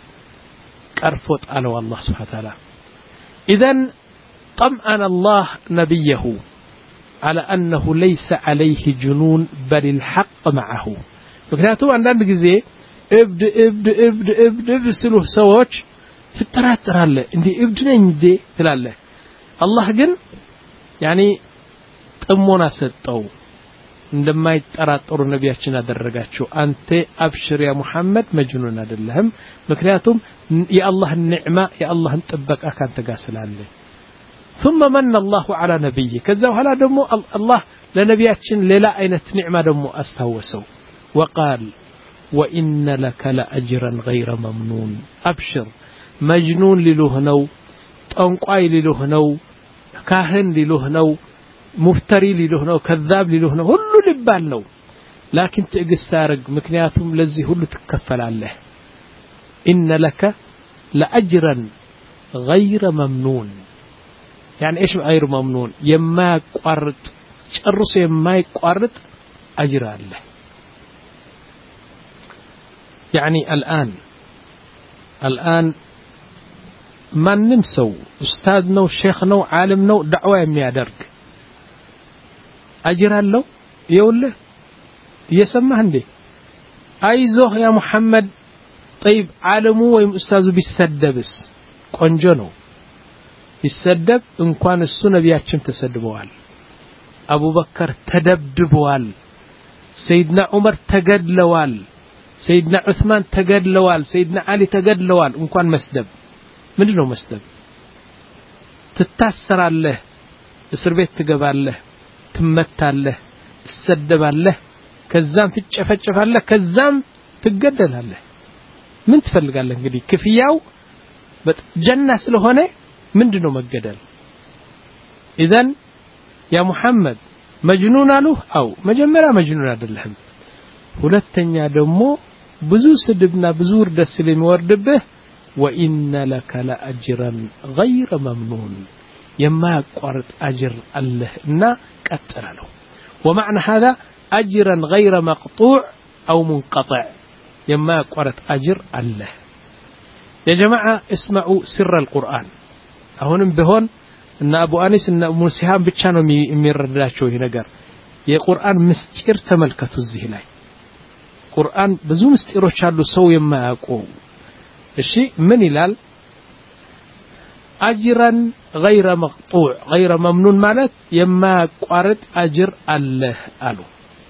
كارفوت على الله سبحانه وتعالى إذن طمأن الله نبيه على أنه ليس عليه جنون بل الحق معه مكنياتو عندنا جزء ابد ابد ابد ابد ابد سلوه سواج في التراتر هلا عندي ابد نندي تلاله الله جن يعني تأمونا ستو عندما يتراتر نبياتنا درجاتشو أنت أبشر يا محمد مجنون هذا مكنياتهم يا الله النعمة يا الله انتبك أكان تقاسل عليه ثم من الله على نبيه كذا وهلا دمو الله لنبياتشن للا أين نعمة دمو أستوسوا وقال وإن لك لأجرا غير ممنون أبشر مجنون للهنو تنقاي للهنو كاهن للهنو مفتري للهنو كذاب للهنو هلو لبالنو لكن تقستارق مكنياتهم لزي هلو تكفل عليه إن لك لأجرا غير ممنون يعني إيش غير ممنون يما يقارط شرس يما يقارط أجر الله يعني الآن الآن ما نمسو أستاذنا وشيخنا وعالمنا دعوة يمي درك أجر الله يقول له يسمى عندي أيزه يا محمد طيب عالمه ويم أستاذه بالسدبس قنجنو يسدب إن كان السنة بياتشم تسدبوال أبو بكر تدبدبوال سيدنا عمر تقدلوال سيدنا عثمان تقدلوال سيدنا علي تقدلوال إن كان مسدب من دونه مسدب تتأثر عليه اسر بيت تقبال له تمتع له تسدب عليه كزام تتشفتشف عليه كزام تقدل عليه من تفلق عليه قدي كفياو جنة سلهونه من دونه مقدل إذن يا محمد مجنون له أو مجمرة مجنون هذا اللهم ሁለተኛ ደግሞ ብዙ ስድብና ብዙ ወርደስ ስለሚወርድብህ وإن لك لأجرا غير ممنون يما يقرط أجر الله إنا كتر له ومعنى هذا أجرا غير مقطوع أو منقطع يما يقرط أجر الله يا جماعة اسمعوا سر القرآن أهون بهون إن أبو أنيس إن أبو سهام بتشانو ميرداتشو هنا جر يا قرآن مستير تملكته الزهلاي قرآن بزوم مستيرو شالو سو يما يقو الشيء من يلال أجرا غير مقطوع غير ممنون مالت يما قارت أجر الله قالوا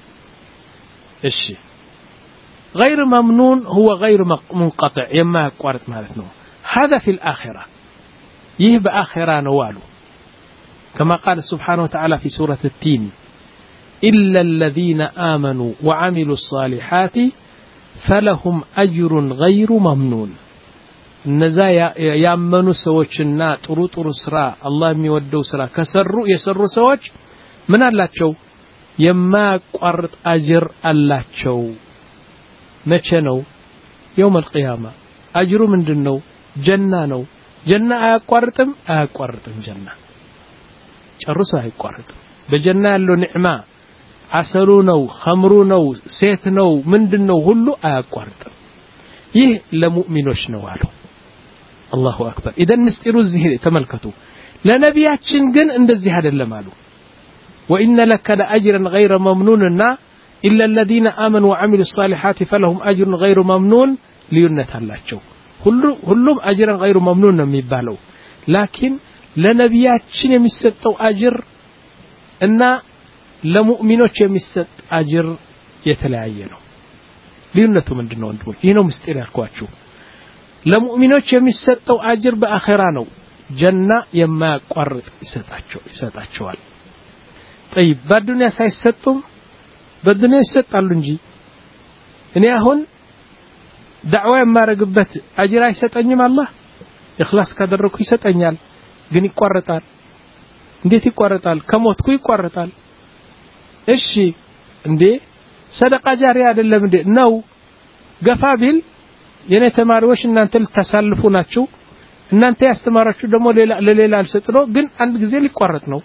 الشيء غير ممنون هو غير منقطع يما قارت مالتنا هذا في الآخرة يهب آخرة نوالو كما قال سبحانه وتعالى في سورة التين إلا الذين آمنوا وعملوا الصالحات فلهم أجر غير ممنون النزا يامنوا سوچنا ጥሩ ጥሩ ስራ አላህ የሚወደው ስራ ከሰሩ የሰሩ ሰዎች ምን አላቸው የማያቋርጥ አጅር አላቸው መቼ ነው يوم القيامة أجر ምንድነው ጀና ነው ጀና አያቋርጥም አያቋርጥም ጀና ጨርሶ አይቋርጥም በጀና ያለው ንዕማ አሰሉ ነው ኸምሩ ነው ሴት ነው ምንድነው ሁሉ አያቋርጥም ይህ ለሙእሚኖች ነው አሉ አላሁ አክበር ኢደን ምስጢሩ እዚህ ተመልከቱ ለነቢያችን ግን እንደዚህ አይደለም አሉ وإن لك لأجرا غير ممنون إلا الذين آمنوا وعملوا الصالحات فلهم أجر غير ممنون لينتهلاቸው ሁሉም أجرا غير ممنون ነው የሚባለው لكن ለነቢያችን የሚሰጠው አጅር እና ለሙእሚኖች የሚሰጥ አጅር የተለያየ ነው ልዩነቱ ምንድነው ወንድሞች ይሄ ነው ምስጢር ያልኳችሁ ለሙእሚኖች የሚሰጠው አጅር በአኺራ ነው ጀና የማያቋርጥ ይሰጣቸው ይሰጣቸዋል طيب በዱንያ ሳይሰጡም በዱንያ ይሰጣሉ እንጂ እኔ አሁን ዳዕዋ የማረግበት አጅር አይሰጠኝም አላህ ኢኽላስ ካደረኩ ይሰጠኛል ግን ይቋረጣል እንዴት ይቋረጣል ከሞትኩ ይቋረጣል እሺ እንዴ ሰደቃ ጃሪያ አይደለም እንዴ ነው ገፋ ቢል የኔ ተማሪዎች እናንተ ልታሳልፉ ናችሁ እናንተ ያስተማራችሁ ደግሞ ሌላ ለሌላ አልሰጥነው ግን አንድ ጊዜ ሊቋረጥ ነው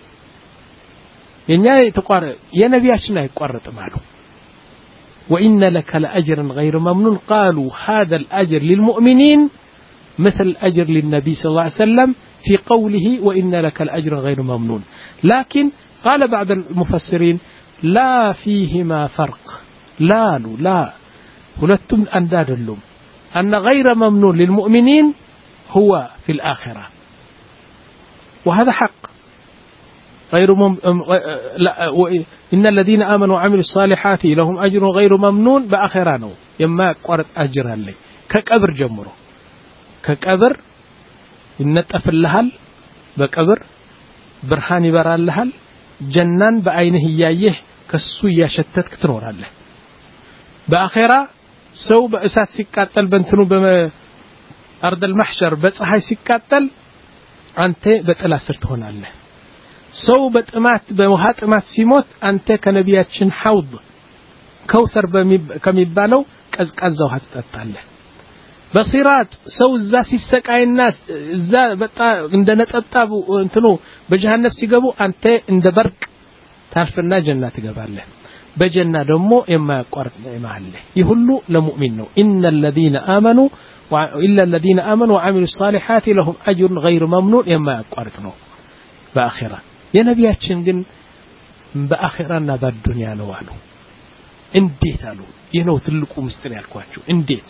የኛ የተቋረ የነቢያችን አይቋረጥም አሉ وإن لك لأجرا غير ممنون قالوا هذا الأجر للمؤمنين مثل أجر للنبي صلى الله عليه وسلم في قوله وإن لك الأجر غير ممنون لكن قال بعض المفسرين لا فيهما فرق لا لا ولتم أنداد اللوم أن غير ممنون للمؤمنين هو في الآخرة وهذا حق غير مم... لا إن الذين آمنوا وعملوا الصالحات لهم أجر غير ممنون بآخرانه يما قرط أجر لي كقبر جمره كقبر ينطف لهال بقبر برهان يبرال لهال جنان بعينه يايه كسو يشتتك تنورالله بآخرة سو بأسات سيقاتل بنتنو بأرض المحشر بصحي سيقاتل أنت بتلا سرت هونالله سو بطمات بوሃ ጥማት ሲሞት አንተ ከነቢያችን ሐውድ ከውሰር ከሚባለው ቀዝቃዛ ውሃ ትጠጣለህ በሲራጥ ሰው እዛ ሲሰቃይና እዛ በጣ እንደነጠጣቡ እንትኑ በጀሃነም ሲገቡ አንተ እንደ በርቅ ታርፍና ጀና ትገባለህ በጀና ደግሞ የማያቋርጥ ነዕማ አለ ይህ ሁሉ ለሙእሚን ነው ان الذين امنوا والا الذين امنوا وعملوا الصالحات لهم اجر غير ممنون የማያቋርጥ ነው በአኺራ የነቢያችን ግን በአኺራና በዱንያ ነው አሉ እንዴት አሉ ይህ ነው ትልቁ ምስጢር ያልኳችሁ እንዴት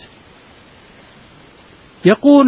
يقول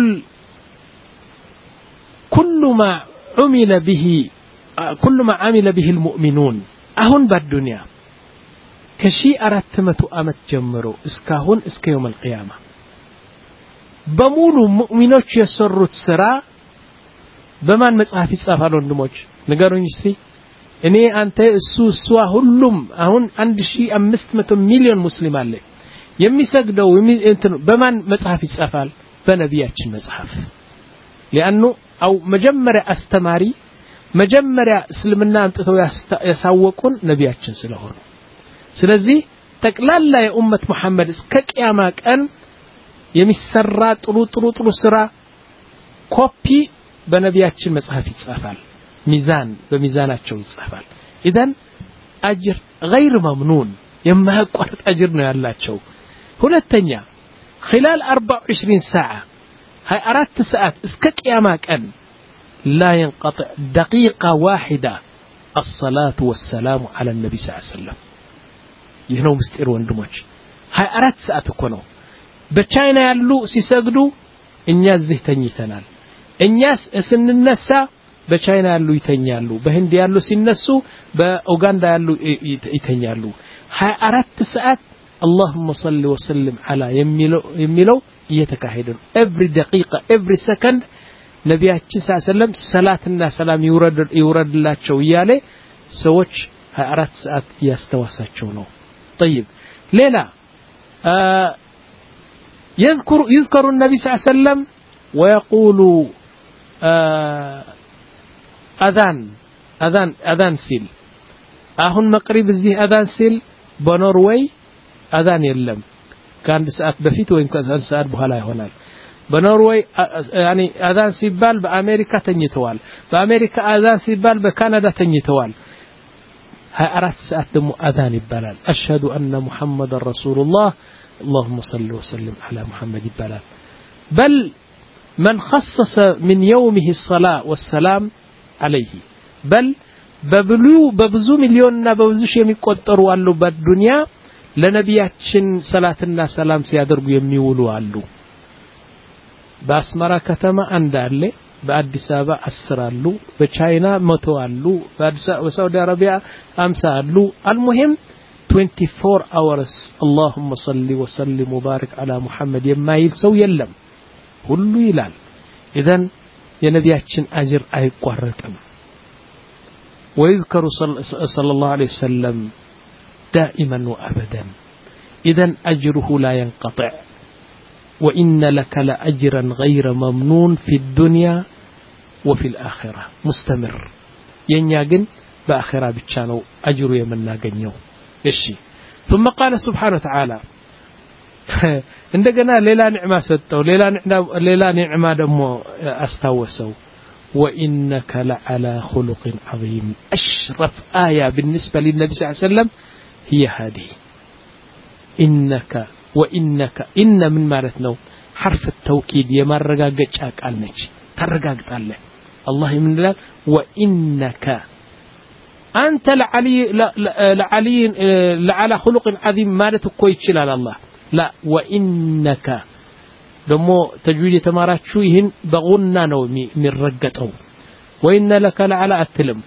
كل ما عمل به كل ما عمل به المؤمنون አሁን በዱንያ ከሺህ አራት መቶ ዓመት ጀምሮ እስካሁን እስከ يوم القيامه በሙሉ ሙእሚኖች የሰሩት ስራ በማን መጽሐፍ ይጻፋል ወንድሞች ንገሩኝ እስቲ እኔ አንተ እሱ እሷ ሁሉም አሁን አንድ ሺህ አምስት መቶ ሚሊዮን ሙስሊም አለ የሚሰግደው እንትን በማን መጽሐፍ ይጻፋል በነቢያችን መጽሐፍ لانه او መጀመሪያ አስተማሪ መጀመሪያ እስልምና አንጥተው ያሳወቁን ነቢያችን ስለሆኑ ስለዚህ ተቅላላ የኡመት መሐመድ እስከ ቂያማ ቀን የሚሰራ ጥሩ ጥሩ ጥሩ ስራ ኮፒ በነቢያችን መጽሐፍ ይጻፋል ሚዛን በሚዛናቸው ይጻፋል ኢዳን አጅር غير ممنون የማያቋርጥ አጅር ነው ያላቸው ሁለተኛ خلال أربعة وعشرين ساعة هاي أربع ساعات እስከ ቂያማ ቀን لا ينقطع دقيقة واحدة الصلاة والسلام على النبي صلى الله عليه وسلم ይህ ነው ምስጢር ወንድሞች هاي أربع ساعات እኮ ነው በቻይና ያሉ ሲሰግዱ እኛ እዚህ ተኝተናል እኛስ እስንነሳ በቻይና ያሉ ይተኛሉ በህንድ ያሉ ሲነሱ በኡጋንዳ ያሉ ይተኛሉ ሀያ አራት ሰዓት اللهم صل وسلم على يميلو يميلو እየተካሄደ ነው every دقيقة every second ነቢያችን ሰለላሁ ዐለይሂ ወሰለም ሰላትና ሰላም ይወረድ ይወረድላቸው ይያለ ሰዎች ሀያ አራት ሰዓት ያስተዋሳቸው ነው طيب ሌላ يذكر يذكر النبي صلى الله عليه وسلم ويقول أذان أذان أذان سيل أهون مقرب زي أذان سيل بنوروي أذان يلم كان ساعات بفيت وين كان ساعات بحاله هنال በኖርዌይ ያኒ አዛን ሲባል በአሜሪካ ተኝተዋል በአሜሪካ አዛን ሲባል በካናዳ ተኝተዋል ሀያ አራት ሰዓት ደግሞ አዛን ይባላል አሽሀዱ አነ ሙሐመድ ረሱሉላህ اللهم صل وسلم على محمد ይባላል بل من خصص من يومه الصلاة والسلام عليه بل በብሉ በብዙ ሚሊዮንና በብዙ ሺህ የሚቆጠሩ አሉ በዱንያ ለነቢያችን ሰላትና ሰላም ሲያደርጉ የሚውሉ አሉ በአስመራ ከተማ አንድ አለ በአዲስ አበባ አስር አሉ በቻይና መቶ አሉ በሳውዲ አረቢያ ሃምሳ አሉ المهم twenty-four hours اللهم صل وسلم وبارك على محمد የማይል ሰው የለም ሁሉ ይላል اذا የነቢያችን አጅር አይቋረጥም ويذكر صلى الله عليه وسلم دائما وابدا اذا اجره لا ينقطع وان لك لاجرا غير ممنون في الدنيا وفي الاخره مستمر የኛ ግን በአኺራ ብቻ ነው አጅሩ የምናገኘው እሺ ثم قال سبحانه وتعالى እንደገና ሌላ ኒዕማ ሰጠው ሌላ ሌላ ኒዕማ ደግሞ አስታወሰው وإنك لعلى خلق عظيم أشرف آية بالنسبة للنبي صلى الله عليه وسلم هي هذه إنك وإنك إن من مالتنا حرف التوكيد يمرقا قجاك علنك ترقاك تعالى الله من الله وإنك أنت لعلي لعلي لعلى خلق عظيم مالتك كويتش على الله لا وإنك ደሞ ተጅዊድ የተማራችሁ ይህን በጉና ነው የሚረገጠው ወኢነ ለከ ለዓላ አትልም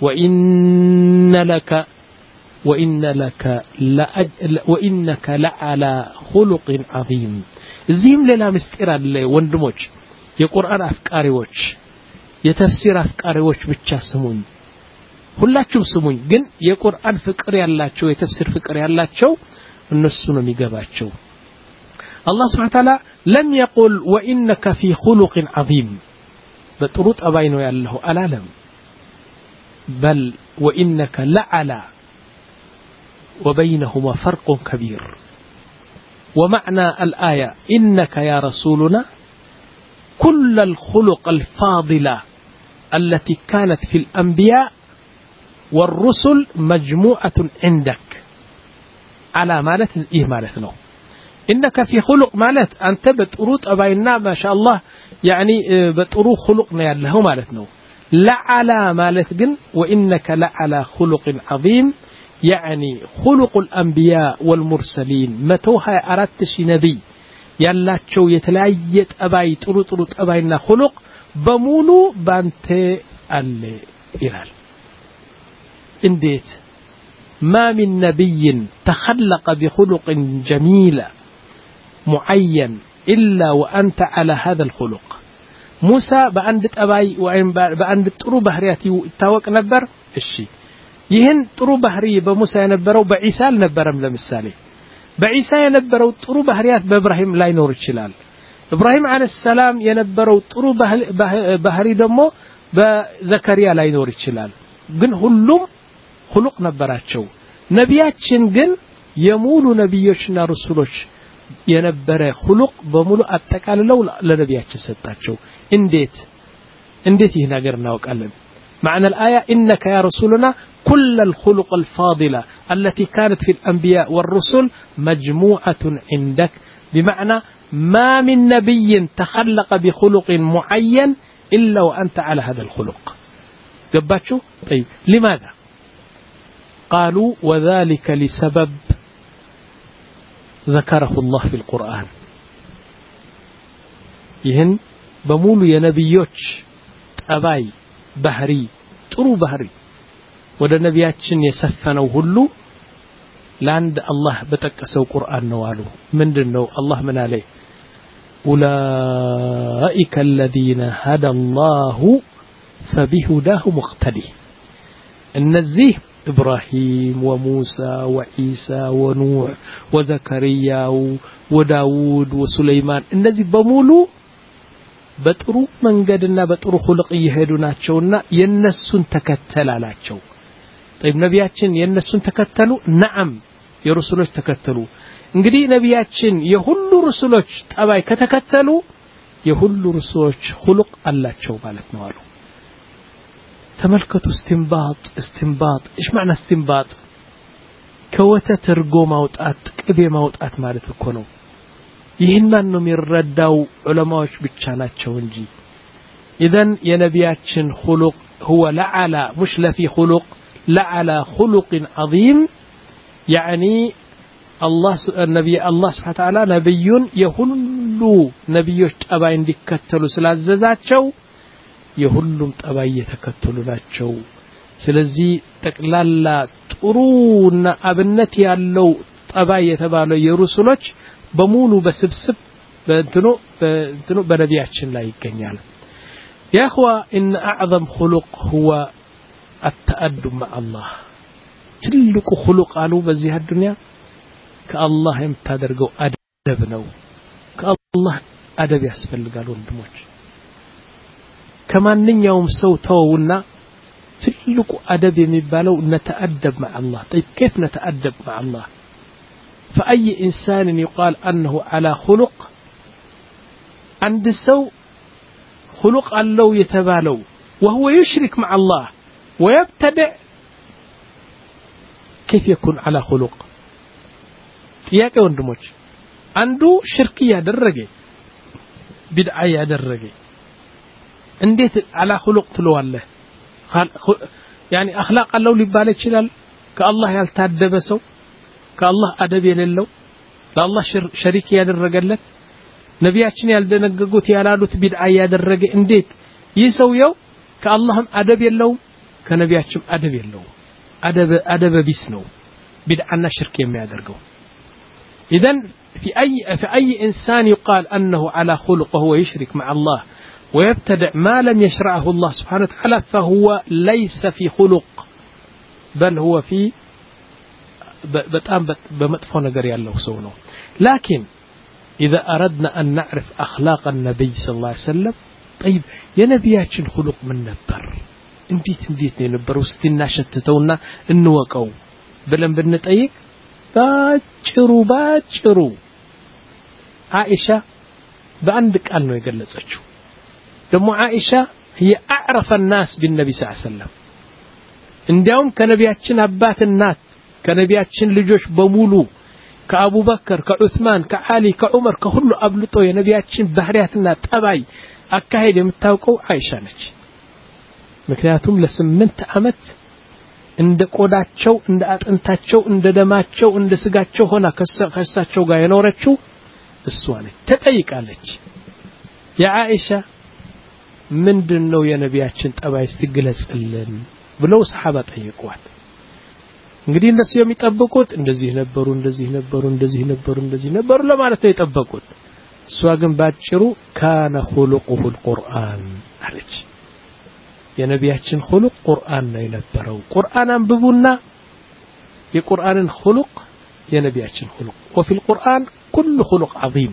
ወኢነ ለከ ወኢነ ለከ ወኢነከ ለዓላ خلق عظيم እዚህም ሌላ ምስጢር አለ ወንድሞች የቁርአን አፍቃሪዎች የተፍሲር አፍቃሪዎች ብቻ ስሙኝ ሁላችሁም ስሙኝ ግን የቁርአን ፍቅር ያላቸው የተፍሲር ፍቅር ያላቸው እነሱ ነው የሚገባቸው الله سبحانه وتعالى لم يقل وإنك في خلق عظيم بطروط أبينه يالله ألالم بل وإنك لعلى وبينهما فرق كبير ومعنى الآية إنك يا رسولنا كل الخلق الفاضلة التي كانت في الأنبياء والرسل مجموعة عندك على مالة إيه مالتنا إنك في خلق مالت أنت بتروط أبينا ما شاء الله يعني بترو خلقنا يالله مالتنا لعلى مالت جن وإنك لعلى خلق عظيم يعني خلق الأنبياء والمرسلين متوها أردت شي نبي يلا تشو يتلايت أباي ترو تروط أبينا خلق بمولو بانت الإيرال انديت ما من نبي تخلق بخلق جميل معين إلا وأنت على هذا الخلق موسى بأندت أباي وإن بأندت طرو بحرياتي تاوك نبر الشي يهن طرو بحري بموسى ينبروا بعيسى نبرم لمثالي بعيسى ينبروا طرو بحريات بإبراهيم لا ينور الشلال إبراهيم عليه السلام ينبروا طرو بحري دمو بزكريا لا ينور الشلال ግን ሁሉም خلق ነበራቸው ነቢያችን ግን የሙሉ ነቢዮችና ረሱሎች የነበረ خلق በሙሉ አጠቃልለው ለነቢያችን ሰጣቸው እንዴት እንዴት ይህ ነገር እናውቃለን معنى الآية إنك يا رسولنا كل الخلق الفاضلة التي كانت في الأنبياء والرسل مجموعة عندك بمعنى ما من نبي تخلق بخلق معين إلا وأنت على هذا الخلق قباتشو طيب لماذا قالوا وذلك لسبب ذكره الله في القرآن يهن بمولو يا نبيوش أباي بحري طرو بحري وده نبياتشن يسفنوا هلو لاند الله بتكسو قرآن نوالو من دنو الله من عليه أولئك الذين هدى الله فبهداه مقتدي النزيه إبراهيم وموسى وعيسى ونوح وزكريا وداود وسليمان النزيه بمولو بطرو من قدنا بطرو خلق يهدوناتشونا ينسون تكتلالاتشو طيب نبياتشن ينسون تكتلو نعم يرسلوش تكتلو እንግዲህ ነቢያችን የሁሉ ረሱሎች ጠባይ ከተከተሉ የሁሉ ርሱሎች خلق አላቸው ማለት ነው አሉ ተመልከቱ استنباط استنباط ايش معنى استنباط ከወተት እርጎ ማውጣት ቅቤ ማውጣት ማለት እኮ ነው ይህን ማን ነው የሚረዳው ዑለማዎች ብቻ ናቸው እንጂ اذا የነቢያችን خلق هو لعلى مش لفي خلق لعلى خلق عظيم يعني الله النبي الله سبحانه وتعالى نبيون የሁሉ ነብዮች ጠባይ እንዲከተሉ ስላዘዛቸው የሁሉም ጠባይ የተከተሉ ናቸው ስለዚህ ተቅላላ ጥሩና አብነት ያለው ጠባይ የተባለው የሩሱሎች በሙሉ በስብስብ በእንትኑ በእንትኑ በነቢያችን ላይ ይገኛል يا اخوه ان اعظم خلق هو التأدب مع الله ትልቁ خلق አሉ በዚህ ዱንያ ከአላህ የምታደርገው አደብ ነው ከአላህ አደብ ያስፈልጋል ወንድሞች ከማንኛውም ሰው ተውና ትልቁ አደብ የሚባለው نتأدب مع الله طيب كيف نتأدب مع الله فأي إنسان يقال أنه على خلق عند سو خلق الله يتبالو وهو يشرك مع الله ويبتدع كيف يكون على خلق ጥያቄ ወንድሞች አንዱ ሽርክ ያደረገ ቢድዓ ያደረገ እንዴት على خلق ትለዋለህ يعني اخلاق الله ሊባል ይችላል ከአላህ ያልታደበ ሰው ከአላህ አደብ የሌለው ለአላህ ሸሪክ ያደረገለት ነቢያችን ያልደነገጉት ያላሉት ቢድዓ ያደረገ እንዴት ይህ ሰውየው ከአላህም አደብ የለው ከነቢያችን አደብ የለው አደብ አደብ ቢስ ነው ቢድዓና ሽርክ የሚያደርገው اذا في اي في اي انسان يقال انه على خلق وهو يشرك مع الله ويبتدع ما لم يشرعه الله سبحانه وتعالى فهو ليس في خلق بل هو في بتام بمطفو ነገር ያለው ሰው ነው لكن اذا اردنا ان نعرف اخلاق النبي صلى الله عليه وسلم طيب يا نبياتين خلق من ነበር እንዴት እንዴት ነው ነበር ውስጥ እናሸተተውና እንወቀው ብለን ብንጠይቅ ባጭሩ ባጭሩ አይሻ በአንድ ቃል ነው የገለጸችው ደግሞ አይሻ هي اعرف الناس بالنبي صلى الله عليه وسلم እንዲያውም ከነቢያችን አባት እናት ከነቢያችን ልጆች በሙሉ ከአቡበከር ከዑስማን ከዓሊ ከዑመር ከሁሉ አብልጦ የነቢያችን ባህሪያትና ጠባይ አካሄድ የምታውቀው አይሻ ነች ምክንያቱም ለስምንት አመት እንደ ቆዳቸው እንደ አጥንታቸው እንደ ደማቸው እንደ ስጋቸው ሆና ከሳቸው ጋር የኖረችው እሷ ነች ተጠይቃለች የአይሻ ምንድነው የነቢያችን ጠባይ ስትገለጽልን ብለው ሰሃባ ጠይቋት እንግዲህ እነሱ የሚጠብቁት እንደዚህ ነበሩ እንደዚህ ነበሩ እንደዚህ ነበሩ እንደዚህ ነበሩ ለማለት ነው የጠበቁት እሷ ግን ባጭሩ ካነ خلقه القرآن አለች የነቢያችን خلق ቁርአን ነው የነበረው ቁርአን አንብቡና የቁርአንን خلق የነቢያችን خلق وفي القرآن كل خلق عظيم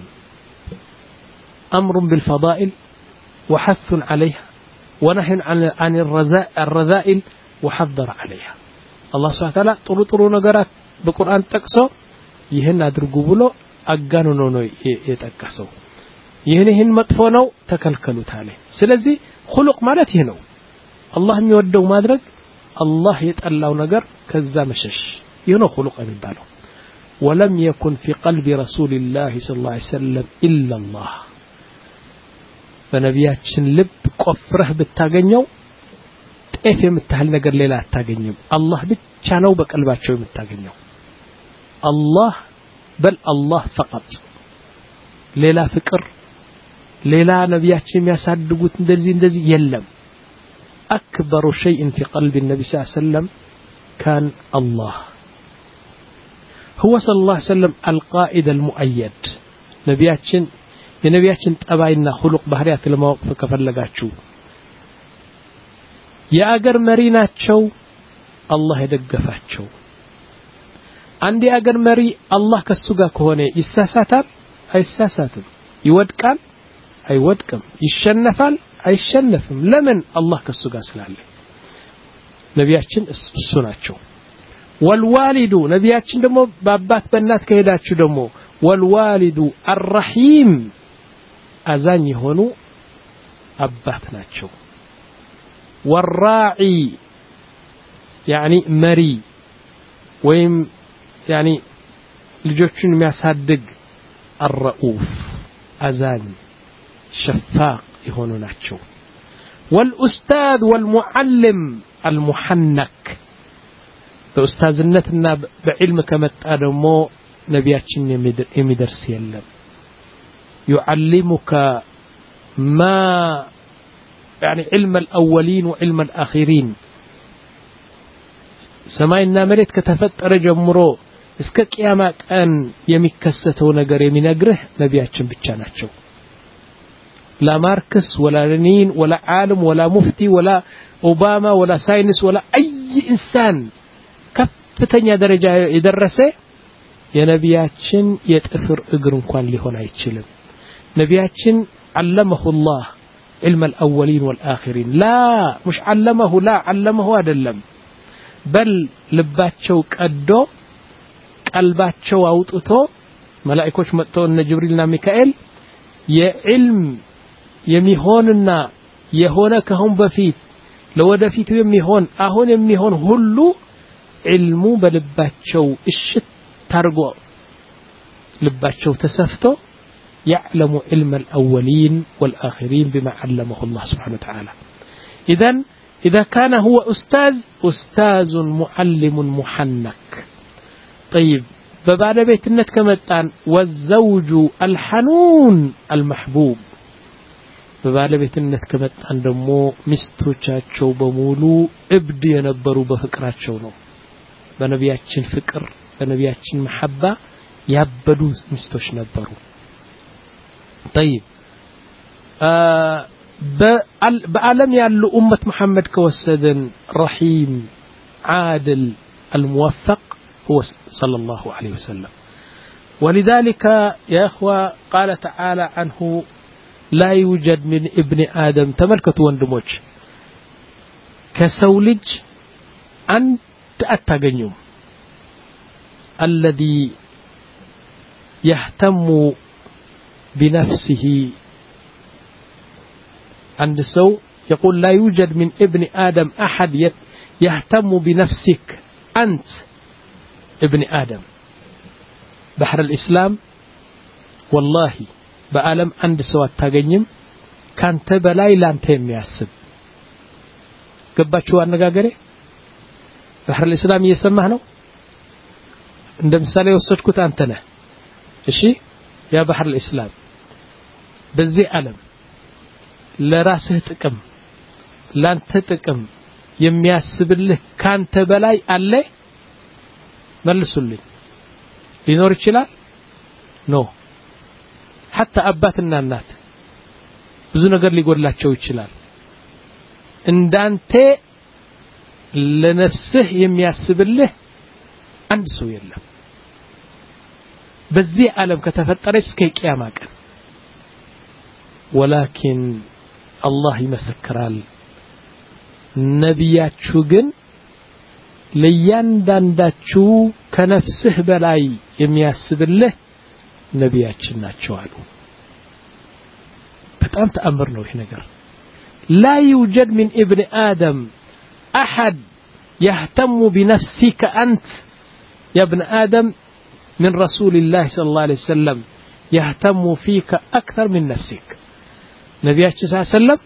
أمر بالفضائل وحث عليها ونهي عن الرذائل وحذر عليها الله سبحانه وتعالى ጥሩ ጥሩ ነገራት በቁርአን ጠቅሶ ይሄን አድርጉ ብሎ አጋኖ ነው የጠቀሰው ይሄን ይሄን መጥፎ ነው ተከልከሉት አለ ስለዚህ خلق ማለት ይሄ ነው አላህ የሚወደው ማድረግ አላህ የጠላው ነገር ከዛ መሸሽ ይሄ ነው خلق የሚባለው ولم يكن في قلب رسول الله صلى الله عليه وسلم إلا الله በነቢያችን ልብ ቆፍረህ ብታገኘው ጤፍ የምታህል ነገር ሌላ አታገኝም አላህ ብቻ ነው በቀልባቸው የምታገኘው አላህ በል አላህ فقط ሌላ ፍቅር ሌላ ነቢያችን የሚያሳድጉት እንደዚህ እንደዚህ የለም أكبر شيء في قلب النبي صلى الله عليه وسلم كان الله هو صلى الله عليه وسلم القائد المؤيد ነቢያችን የነቢያችን ጠባይና خلق ባህሪያት ለማወቅ ከፈለጋችሁ የአገር መሪ ናቸው አላህ የደገፋቸው አንድ የአገር መሪ አላህ ከሱ ጋር ከሆነ ይሳሳታል አይሳሳትም ይወድቃል አይወድቅም ይሸነፋል አይሸነፍም ለምን አላህ ከሱ ጋር ስላለ ነቢያችን እሱ ናቸው والوالد ነቢያችን ደግሞ በአባት በእናት ከሄዳችሁ ደግሞ والوالد الرحيم አዛኝ የሆኑ አባት ናቸው والراعي يعني مري ወይም يعني ልጆችን የሚያሳድግ الرؤوف አዛኝ شفاق የሆኑ ናቸው والأستاذ والمعلم المحنك በኡስታዝነትና በዕልም ከመጣ ደግሞ ነቢያችን የሚደርስ የለም يعلمك ما يعني علم الأولين وعلم الآخرين ሰማይና መሬት ከተፈጠረ ጀምሮ እስከ ቂያማ ቀን የሚከሰተው ነገር የሚነግርህ ነቢያችን ብቻ ናቸው لا ماركس ولا لينين ولا عالم ولا مفتي ولا أوباما ولا ساينس ولا أي إنسان كفتنيا درجة يدرسه يا نبياتشن يتأثر إجرم كان لهنا يتشلم نبياتشن علمه الله علم الأولين والآخرين لا مش علمه لا علمه أدلم بل لباتشو كأدو قلباتشو أوتوتو ملائكوش متون جبريلنا ميكائيل يعلم የሚሆንና የሆነ ከሁን በፊት ለወደፊቱ የሚሆን አሁን የሚሆን ሁሉ علሙ በልባቸው እሽት ታርጎ ልባቸው ተሰፍቶ يعلم علم الأولين والآخرين بما علمه الله سبحانه وتعالى إذن إذا كان هو أستاذ أستاذ معلم محنك طيب ببعد بيتنت كمتان والزوج الحنون المحبوب በባለቤትነት ከመጣን ደግሞ ሚስቶቻቸው በሙሉ እብድ የነበሩ በፍቅራቸው ነው በነቢያችን ፍቅር በነቢያችን መሐባ ያበዱ ሚስቶች ነበሩ طيب በዓለም ያሉ ኡመት መሐመድ ከወሰደን رحيم عادل الموفق هو صلى الله عليه وسلم ولذلك يا اخوه قال تعالى عنه لا يوجد من ابن آدم تملكتوا وندموج كسولج أنت أتغنيوم الذي يهتم بنفسه عند سو يقول لا يوجد من ابن آدم أحد يهتم بنفسك أنت ابن آدم بحر الإسلام والله በዓለም አንድ ሰው አታገኝም ካንተ በላይ ላንተ የሚያስብ ገባችሁ አነጋገሬ ባህር الاسلام እየሰማህ ነው እንደምሳሌ ወሰድኩት አንተ ነህ እሺ ያ ባህር الاسلام በዚህ ዓለም ለራስህ ጥቅም ላንተ ጥቅም የሚያስብልህ ካንተ በላይ አለ መልሱልኝ ሊኖር ይችላል ኖ حتى አባትና እናት ብዙ ነገር ሊጎድላቸው ይችላል እንዳንተ ለነፍስህ የሚያስብልህ አንድ ሰው የለም በዚህ ዓለም ከተፈጠረ እስከ ቂያማ ቀን ولكن الله ይመሰክራል ነቢያችሁ ግን ለያንዳንዳችሁ ከነፍስህ በላይ የሚያስብልህ ነቢያችን ናቸው አሉ በጣም ተአምር ነው ይሄ ነገር لا يوجد من ابن آدم أحد يهتم بنفسك أنت يا ابن آدم من رسول الله صلى الله عليه وسلم يهتم فيك أكثر من نفسك نبياتنا صلى الله عليه وسلم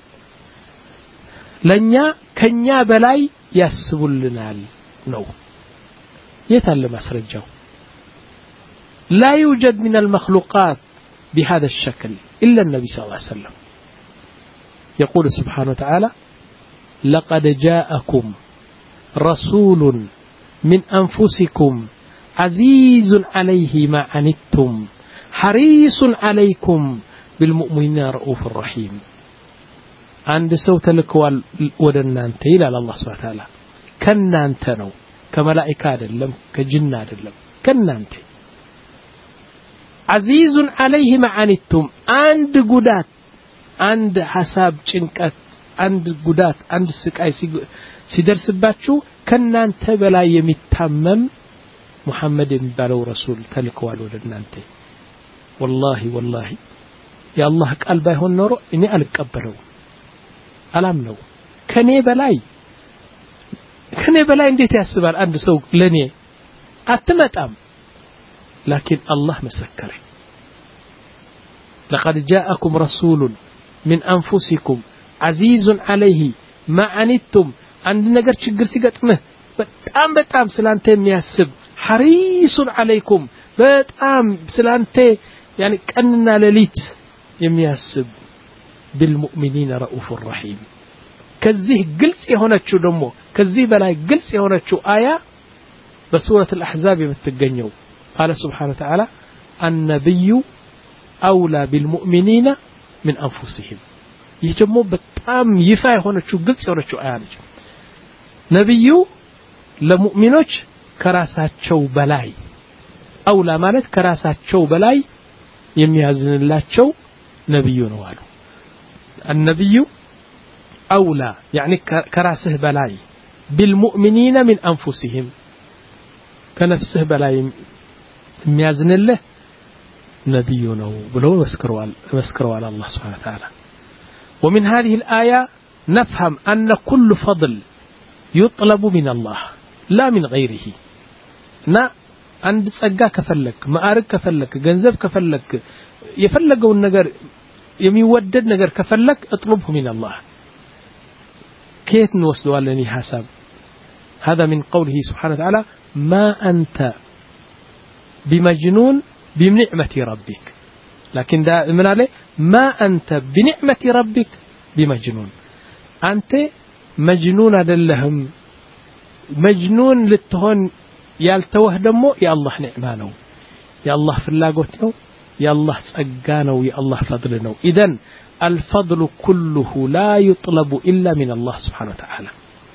لنيا كنيا بلاي يسبلنا نو يتعلم أسرجه لا يوجد من المخلوقات بهذا الشكل إلا النبي صلى الله عليه وسلم يقول سبحانه وتعالى لقد جاءكم رسول من أنفسكم عزيز عليه ما عنتم حريص عليكم بالمؤمنين رؤوف رحيم عند صوت الكوال ودنانت إلى الله سبحانه وتعالى كنانت نو كملائكة دلم كجنة دلم كنانت عزيز عليه ما عنتم عند قدات عند حساب ጭንቀት عند قدات عند ስቃይ ሲደርስባችሁ ከናንተ በላይ የሚታመም محمد የሚባለው ረሱል ተልከዋል ወደ እናንተ والله والله የአላህ ቃል ባይሆን ኖሮ እኔ አልቀበለው አላምነው ከኔ በላይ ከኔ በላይ እንዴት ያስባል አንድ ሰው ለኔ አትመጣም لكن الله مسكر لقد جاءكم رسول من أنفسكم عزيز عليه ما عنتم عند ነገር ችግር ሲገጥምህ በጣም በጣም ስላንተ የሚያስብ حريص عليكم በጣም ስላንተ يعني ቀንና ሌሊት የሚያስብ بالمؤمنين رؤوف رحيم ከዚህ ግልጽ የሆነችው ደግሞ ከዚህ በላይ ግልጽ የሆነችው አያ በሱረቱ الأحزاب የምትገኘው قال سبحانه وتعالى النبي أولى بالمؤمنين من أنفسهم يجمو በጣም ይፋ የሆነችው ግልጽ የሆነችው አያ ነች ነብዩ ለሙእሚኖች ከራሳቸው በላይ አውላ ማለት ከራሳቸው በላይ የሚያዝንላቸው ነብዩ ነው አሉ النبي أولى يعني كراسه بلاي بالمؤمنين من أنفسهم كنفسه بلاي ميازنله نبينا ولو مسكروا مسكروا على الله سبحانه وتعالى ومن هذه الآية نفهم أن كل فضل يطلب من الله لا من غيره نا عند ጸጋ ከፈለክ ማዕረግ ከፈለክ ገንዘብ ከፈለክ የፈለገውን ነገር የሚወደድ ነገር ከፈለክ اطلبه من الله كيف نوصلوا لني حساب هذا من قوله سبحانه وتعالى ما أنت بمجنون بنعمة ربك لكن دا من عليه ما أنت بنعمة ربك بمجنون أنت مجنون أدلهم مجنون للتهون يالتوه دمو يا الله نعمانه يا الله فلاقوتنه يا الله سقانه يا الله فضلنه إذن الفضل كله لا يطلب إلا من الله سبحانه وتعالى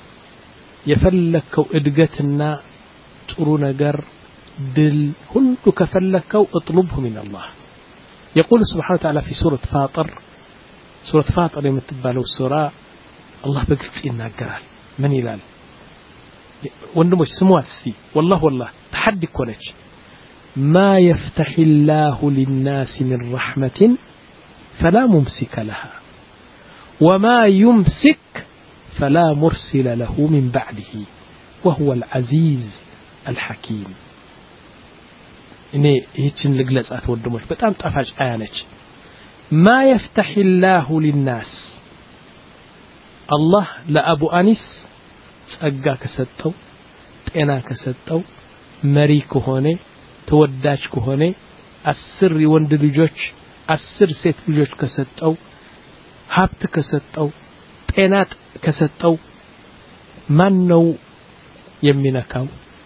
يفلكوا إدقتنا ترون قر دل كل كفلكوا اطلبه من الله يقول سبحانه وتعالى في سورة فاطر سورة فاطر يوم تبالوا السورة الله بقلت إنا قرال من يلال وندموا السموات سي والله والله تحدي كونج ما يفتح الله للناس من رحمة فلا ممسك لها وما يمسك فلا مرسل له من بعده وهو العزيز الحكيم إني هيتشن لقلت أتودموش بتأم تفاج آيانج ما يفتح الله للناس الله لأبو أنيس سأقا كستو تأنا كستو مريكو هوني توداش كهوني السر وندلجوش አስር ሴት ልጆች ከሰጠው ሀብት ከሰጠው ጤናት ከሰጠው ማን ነው የሚነካው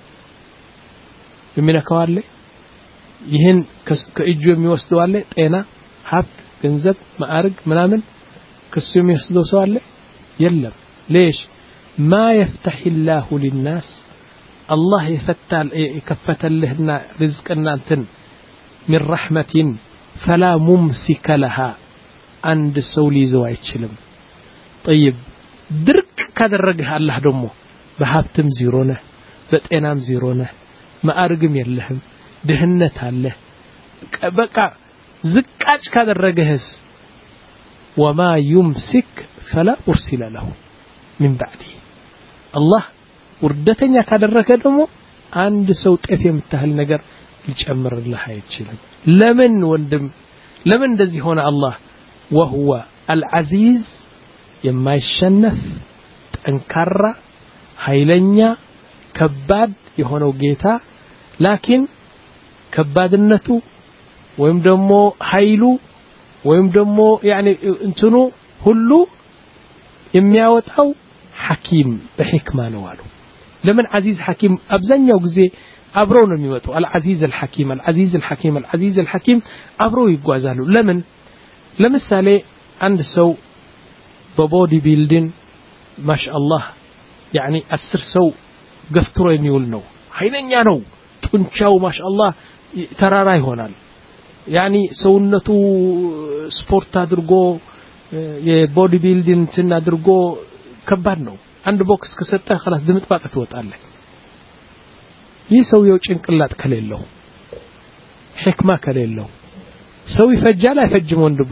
የሚነካው አለ ይሄን ከእጁ የሚወስደው አለ ጤና ሀብት ገንዘብ ማዕረግ ምናምን ከሱ የሚወስደው ሰው አለ የለም ليش ما يفتح الله للناس الله يفتح يكفتلهنا رزقنا انتن من رحمة فلا ممسك لها عند سولي زواج شلم طيب درك كدرجها الله دمه بحبتم زيرونه بتأنام زيرونه ما أرجم يلهم دهنة الله بقى زكاج كدرجهس وما يمسك فلا أرسل له من بعده الله وردتني كدرجه دمه عند سوت أثيم تهل نجر يجمر الله يتشلم لمن وندم لمن دزي هنا الله وهو العزيز يما يشنف تنكر هيلنيا كباد يهونو جيتا لكن كبادنته ويم دمو هيلو ويم دمو يعني انتنو هلو يمياوتاو حكيم بحكمة نوالو لمن عزيز حكيم أبزنيا وجزي أبرون الميوتو العزيز الحكيم العزيز الحكيم العزيز الحكيم أبرو يقوازالو لمن لمثالي عند سو ببودي بيلدين ما شاء الله يعني أسر سو قفترو يميولنو حينن يانو تنشاو ما شاء الله تراراي هونال يعني سونتو سبورت تدرجو يبودي بيلدين تنادرجو كبارنو عند بوكس كسرته خلاص دمت باقة توتقالك ይህ ሰውየው ጭንቅላት ከሌለው ህክማ ከሌለው ሰው ይፈጃል አይፈጅም ወንድሙ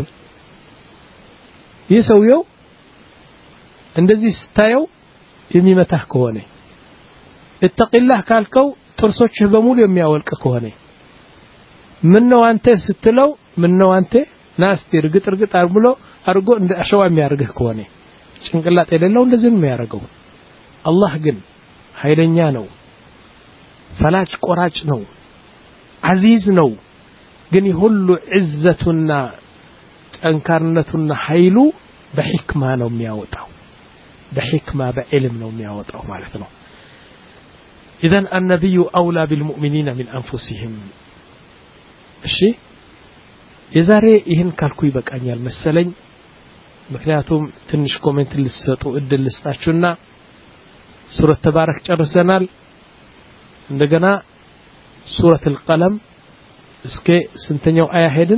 ይሰውየው እንደዚህ ስታየው የሚመታህ ከሆነ እተቂላህ ካልከው ጥርሶችህ በሙሉ የሚያወልቅ ከሆነ ምን ነው አንተ ስትለው ምን ነው አንተ ናስቲ እርግጥ እርግጥ አርብሎ አርጎ እንደ አሸዋ የሚያርግህ ከሆነ ጭንቅላት የሌለው እንደዚህ ነው የሚያረጋው አላህ ግን ኃይለኛ ነው ፈላጭ ቆራጭ ነው አዚዝ ነው ግን ሁሉ ዕዘቱና ጠንካርነቱና ኃይሉ በሕክማ ነው የሚያወጣው በሕክማ በዕልም ነው የሚያወጣው ማለት ነው إذن النبي أولى بالمؤمنين من أنفسهم እሺ የዛሬ ይህን ካልኩ ይበቃኛል መሰለኝ ምክንያቱም ትንሽ ኮሜንት ልትሰጡ እድል ልስጣችሁና ሱረት ተባረክ ጨርሰናል እንደገና ሱረት القلم እስከ ስንተኛው አያ ሄድን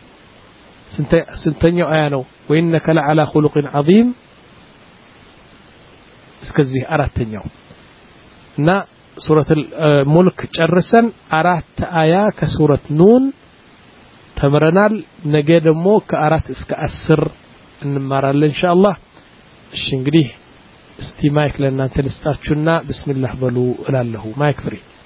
ስንተኛው አያ ነው وإنك لعلى خلق عظيم እስከዚህ አራተኛው እና ሱረት الملك ጨርሰን አራት አያ ከሱረት ኑን ተምረናል ነገ ደግሞ ከአራት እስከ አስር እንማራለን ኢንሻአላህ እሺ እንግዲህ እስቲ ማይክ ለእናንተ ልስጣችሁና ቢስሚላህ በሉ እላለሁ ማይክ ፍሪ